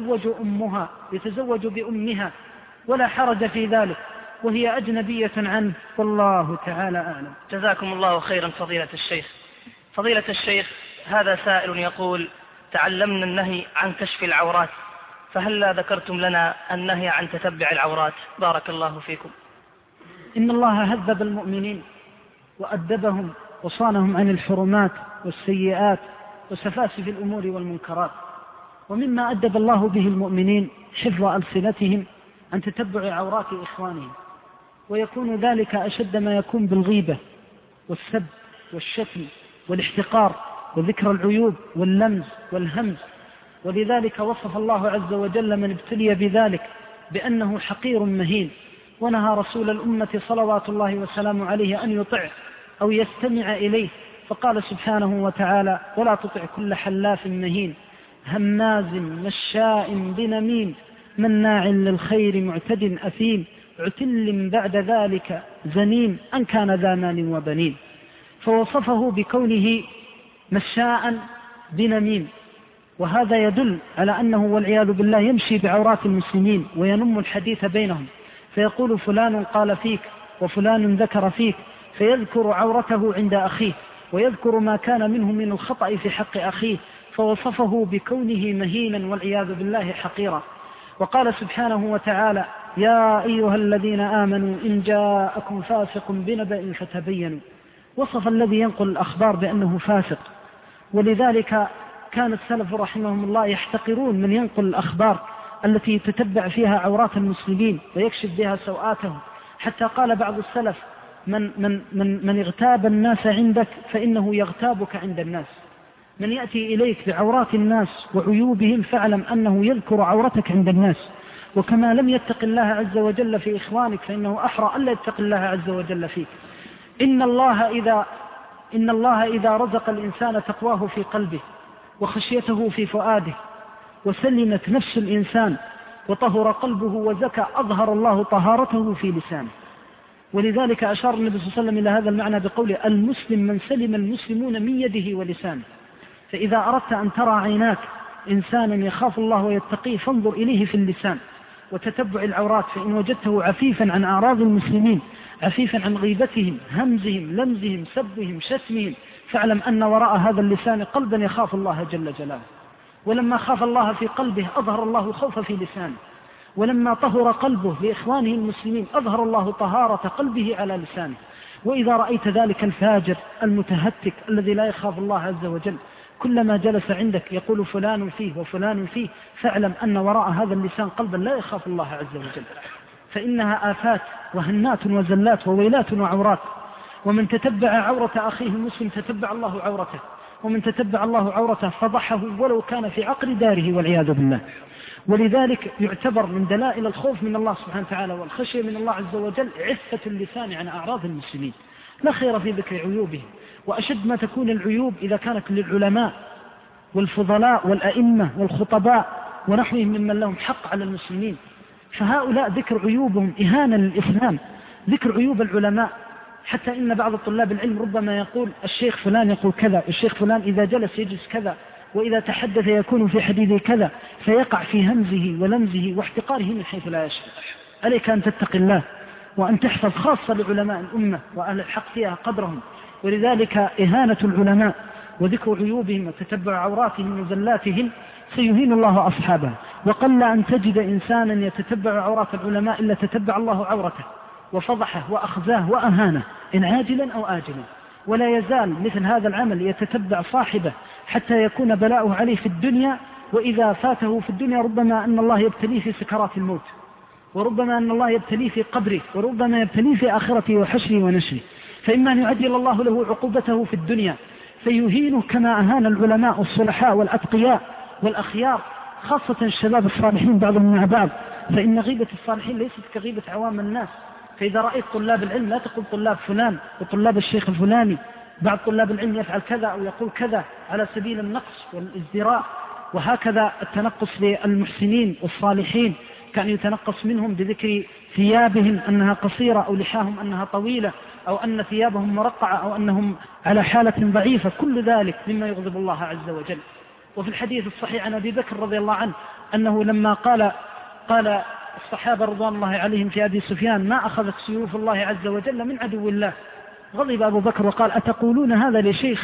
يتزوج بأمها، ولا حرج في ذلك، وهي أجنبية عنه، والله تعالى أعلم. جزاكم الله خيرا فضيلة الشيخ. فضيلة الشيخ، هذا سائل يقول: تعلمنا النهي عن كشف العورات، فهلا ذكرتم لنا النهي عن تتبع العورات؟ بارك الله فيكم. إن الله هذب المؤمنين وأدبهم وصانهم عن الحرمات والسيئات وسفاسف الأمور والمنكرات. ومما أدب الله به المؤمنين حفظ ألسنتهم عن تتبع عورات إخوانهم، ويكون ذلك أشد ما يكون بالغيبة والسب والشتم والاحتقار وذكر العيوب واللمز والهمز. ولذلك وصف الله عز وجل من ابتلي بذلك بأنه حقير مهين، ونهى رسول الأمة صلوات الله وسلامه عليه أن يطع أو يستمع إليه، فقال سبحانه وتعالى: ولا تطع كل حلاف مهين هماز مشاء بنميم مناع للخير معتد أثيم عتل بعد ذلك زنيم أن كان ذا مال وبنين. فوصفه بكونه مشاء بنميم، وهذا يدل على أنه والعياذ بالله يمشي بعورات المسلمين وينم الحديث بينهم، فيقول فلان قال فيك وفلان ذكر فيك، فيذكر عورته عند أخيه ويذكر ما كان منه من الخطأ في حق أخيه، فوصفه بكونه مهينا والعياذ بالله حقيرا. وقال سبحانه وتعالى: يا أيها الذين آمنوا إن جاءكم فاسق بنبأ فتبينوا. وصف الذي ينقل الأخبار بأنه فاسق، ولذلك كان السلف رحمهم الله يحتقرون من ينقل الأخبار التي يتتبع فيها عورات المسلمين ويكشف بها سوآتهم، حتى قال بعض السلف: من اغتاب الناس عندك فإنه يغتابك عند الناس. من يأتي إليك بعورات الناس وعيوبهم فاعلم أنه يذكر عورتك عند الناس، وكما لم يتق الله عز وجل في إخوانك فإنه أحرى ألا يتق الله عز وجل فيك. إن الله إذا رزق الإنسان تقواه في قلبه وخشيته في فؤاده وسلمت نفس الإنسان وطهر قلبه وزكى أظهر الله طهارته في لسانه. ولذلك أشار النبي صلى الله عليه وسلم إلى هذا المعنى بقوله: المسلم من سلم المسلمون من يده ولسانه. فإذا أردت أن ترى عيناك إنسانا يخاف الله ويتقيه فانظر إليه في اللسان وتتبع العورات، فإن وجدته عفيفا عن أعراض المسلمين، عفيفا عن غيبتهم همزهم لمزهم سبهم شتمهم، فاعلم أن وراء هذا اللسان قلبا يخاف الله جل جلاله. ولما خاف الله في قلبه أظهر الله الخوف في لسانه، ولما طهر قلبه لإخوانه المسلمين أظهر الله طهارة قلبه على لسانه. وإذا رأيت ذلك الفاجر المتهتك الذي لا يخاف الله عز وجل كلما جلس عندك يقول فلان فيه وفلان فيه، فاعلم أن وراء هذا اللسان قلبا لا يخاف الله عز وجل، فإنها آفات وهنات وزلات وويلات وعورات. ومن تتبع عورة أخيه المسلم تتبع الله عورته، ومن تتبع الله عورته فضحه ولو كان في عقر داره والعياذ بالله. ولذلك يعتبر من دلائل الخوف من الله سبحانه وتعالى والخشية من الله عز وجل عفة اللسان عن أعراض المسلمين، لا خير في ذكر عيوبهم. وأشد ما تكون العيوب إذا كانت للعلماء والفضلاء والأئمة والخطباء ونحوهم ممن لهم حق على المسلمين، فهؤلاء ذكر عيوبهم إهانة للإسلام. ذكر عيوب العلماء، حتى إن بعض طلاب العلم ربما يقول الشيخ فلان يقول كذا، الشيخ فلان إذا جلس يجلس كذا، وإذا تحدث يكون في حديثه كذا، فيقع في همزه ولمزه واحتقاره من حيث لا يشعر. عليك أن تتقي الله وأن تحفظ خاصة لعلماء الأمة وأهل الحق فيها قدرهم. ولذلك إهانة العلماء وذكر عيوبهم وتتبع عوراتهم وزلاتهم سيهين الله أصحابه. وقل أن تجد إنسانا يتتبع عورات العلماء إلا تتبع الله عورته وفضحه وأخزاه وأهانه إن عاجلا أو آجلا. ولا يزال مثل هذا العمل يتتبع صاحبه حتى يكون بلاؤه عليه في الدنيا، وإذا فاته في الدنيا ربما أن الله يبتليه في سكرات الموت، وربما أن الله يبتليه في قبره، وربما يبتليه في آخرته وحشره ونشره. فإما أن يعجل الله له عقوبته في الدنيا فيهينه كما أهان العلماء الصلحاء والأتقياء والأخيار، خاصة الشباب الصالحين بعضهم مع بعض، فإن غيبة الصالحين ليست كغيبة عوام الناس. فإذا رأيت طلاب العلم لا تقول طلاب فلان وطلاب الشيخ الفلاني، بعض طلاب العلم يفعل كذا أو يقول كذا على سبيل النقص والازدراء. وهكذا التنقص للمحسنين والصالحين كان يتنقص منهم بذكر ثيابهم أنها قصيرة أو لحاهم أنها طويلة أو أن ثيابهم مرقعة أو أنهم على حالة ضعيفة، كل ذلك مما يغضب الله عز وجل. وفي الحديث الصحيح عن أبي بكر رضي الله عنه أنه لما قال الصحابة رضوان الله عليهم في أبي سفيان: ما أخذت سيوف الله عز وجل من عدو الله، غضب أبو بكر وقال: أتقولون هذا لشيخ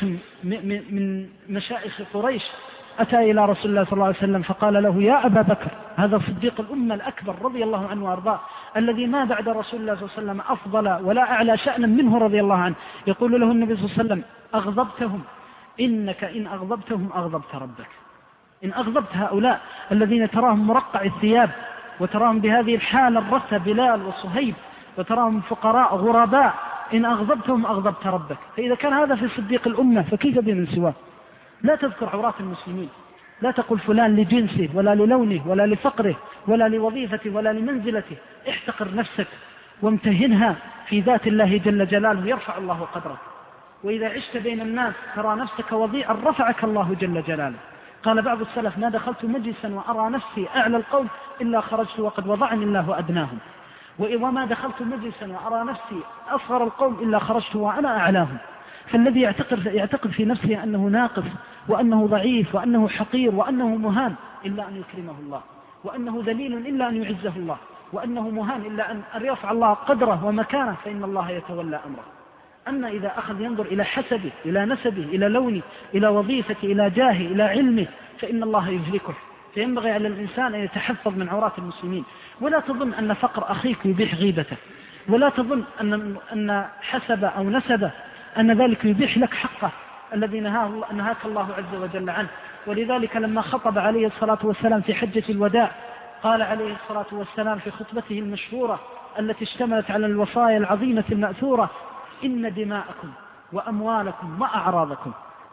من مشائخ قريش أتى إلى رسول الله صلى الله عليه وسلم فقال له: يا أبا بكر، هذا صديق الأمة الأكبر رضي الله عنه وأرضاه الذي ما بعد رسول الله صلى الله عليه وسلم أفضل ولا أعلى شأنا منه رضي الله عنه. يقول له النبي صلى الله عليه وسلم: أغضبتهم، إنك إن أغضبتهم أغضبت ربك. إن أغضبت هؤلاء الذين تراهم مرقع الثياب وتراهم بهذه الحالة الرثة بلال وصهيب، وتراهم فقراء غرباء، إن أغضبتهم أغضبت ربك. فإذا كان هذا في صديق الأمة فكيف بمن سواه؟ لا تذكر عورات المسلمين، لا تقل فلان لجنسه ولا للونه ولا لفقره ولا لوظيفته ولا لمنزلته. احتقر نفسك وامتهنها في ذات الله جل جلاله، يرفع الله قدرك. وإذا عشت بين الناس ترى نفسك وضيعا رفعك الله جل جلاله. قال بعض السلف: ما دخلت مجلسا وأرى نفسي أعلى القوم إلا خرجت وقد وضعني الله أدناهم، وما دخلت مجلسا وأرى نفسي أصغر القوم إلا خرجت وأنا أعلاهم. فالذي يعتقد في نفسه أنه ناقص وأنه ضعيف وأنه حقير وأنه مهان إلا أن يكرمه الله، وأنه ذليل إلا أن يعزه الله، وأنه مهان إلا أن يرفع الله قدره ومكانه، فإن الله يتولى أمره. أما إذا أخذ ينظر إلى حسبه، إلى نسبه، إلى لونه، إلى وظيفته، إلى جاهه، إلى علمه، فإن الله يهلكه. فينبغي على الإنسان أن يتحفظ من عورات المسلمين. ولا تظن أن فقر أخيك يبيح غيبته، ولا تظن أن حسب أو نسبه أن ذلك يبيح لك حقه الذي نهاك الله عز وجل عنه. ولذلك لما خطب عليه الصلاة والسلام في حجة الوداع قال عليه الصلاة والسلام في خطبته المشهورة التي اشتملت على الوصايا العظيمة المأثورة: إن دماءكم وأموالكم وأعراضكم،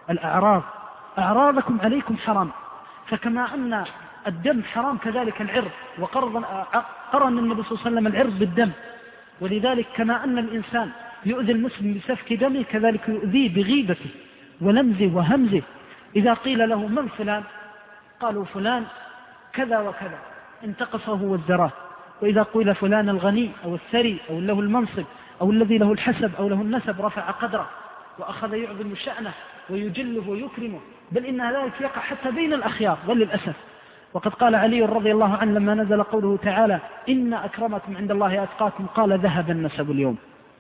أعراضكم عليكم حرام. فكما أن الدم حرام كذلك العرض، وقرن النبي صلى الله عليه وسلم العرض بالدم. ولذلك كما أن الإنسان يؤذي المسلم بسفك دمه كذلك يؤذيه بغيبته ولمزه وهمزه. إذا قيل له: من فلان؟ قالوا: فلان كذا وكذا، انتقصه وازدراه. وإذا قيل فلان الغني أو الثري أو له المنصب أو الذي له الحسب أو له النسب رفع قدره وأخذ يعظم شأنه ويجله ويكرمه، بل إن ذلك يقع حتى بين الأخيار وللأسف. وقد قال علي رضي الله عنه لما نزل قوله تعالى: إن أكرمكم عند الله أتقاكم، قال: ذهب النسب اليوم،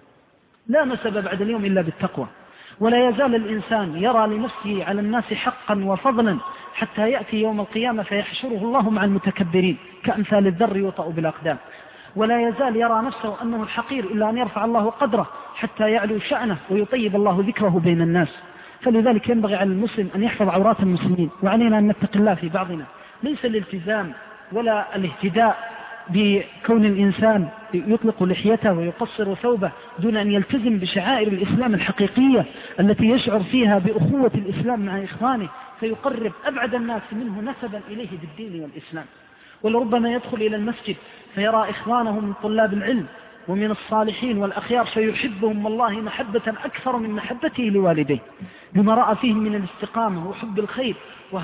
لا نسب بعد اليوم إلا بالتقوى. ولا يزال الإنسان يرى لنفسه على الناس حقا وفضلا حتى يأتي يوم القيامة فيحشره الله مع المتكبرين كأمثال الذر يوطأ بالأقدام. ولا يزال يرى نفسه أنه الحقير إلا أن يرفع الله قدره حتى يعلو شأنه ويطيب الله ذكره بين الناس. فلذلك ينبغي على المسلم أن يحفظ عورات المسلمين، وعلينا أن نتقي الله في بعضنا. ليس الالتزام ولا الاهتداء بكون الإنسان يطلق لحيته ويقصر ثوبه دون أن يلتزم بشعائر الإسلام الحقيقية التي يشعر فيها بأخوة الإسلام مع إخوانه، فيقرب أبعد الناس منه نسبا إليه بالدين والإسلام. ولربما يدخل إلى المسجد فيرى إخوانه من طلاب العلم ومن الصالحين والأخيار فيحبهم والله محبة أكثر من محبته لوالديه، بما رأى فيهم من الاستقامة وحب الخير.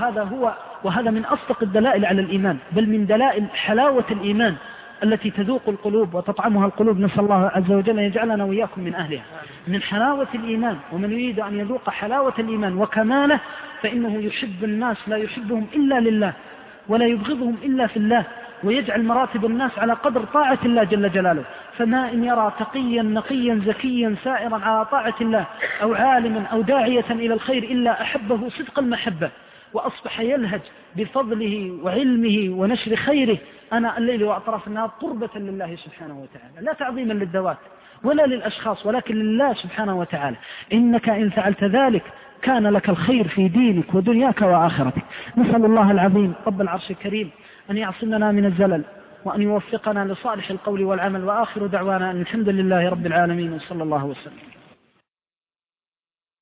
وهذا من أصدق الدلائل على الإيمان، بل من دلائل حلاوة الإيمان التي تذوق القلوب وتطعمها القلوب. نسأل الله عز وجل أن يجعلنا وإياكم من أهلها. من حلاوة الإيمان، ومن يريد أن يذوق حلاوة الإيمان وكماله فإنه يحب الناس لا يحبهم إلا لله، ولا يبغضهم إلا في الله، ويجعل مراتب الناس على قدر طاعة الله جل جلاله. فما إن يرى تقيا نقيا زكيا سائرا على طاعة الله أو عالما أو داعية إلى الخير إلا أحبه صدق المحبة، وأصبح يلهج بفضله وعلمه ونشر خيره أنا الليل وأطراف النهار قربة لله سبحانه وتعالى، لا تعظيما للذوات ولا للأشخاص ولكن لله سبحانه وتعالى. إنك إن فعلت ذلك كان لك الخير في دينك ودنياك وآخرتك. نسأل الله العظيم رب العرش الكريم أن يعصمنا من الزلل وأن يوفقنا لصالح القول والعمل. وآخر دعوانا أن الحمد لله رب العالمين، وصلى الله وسلم.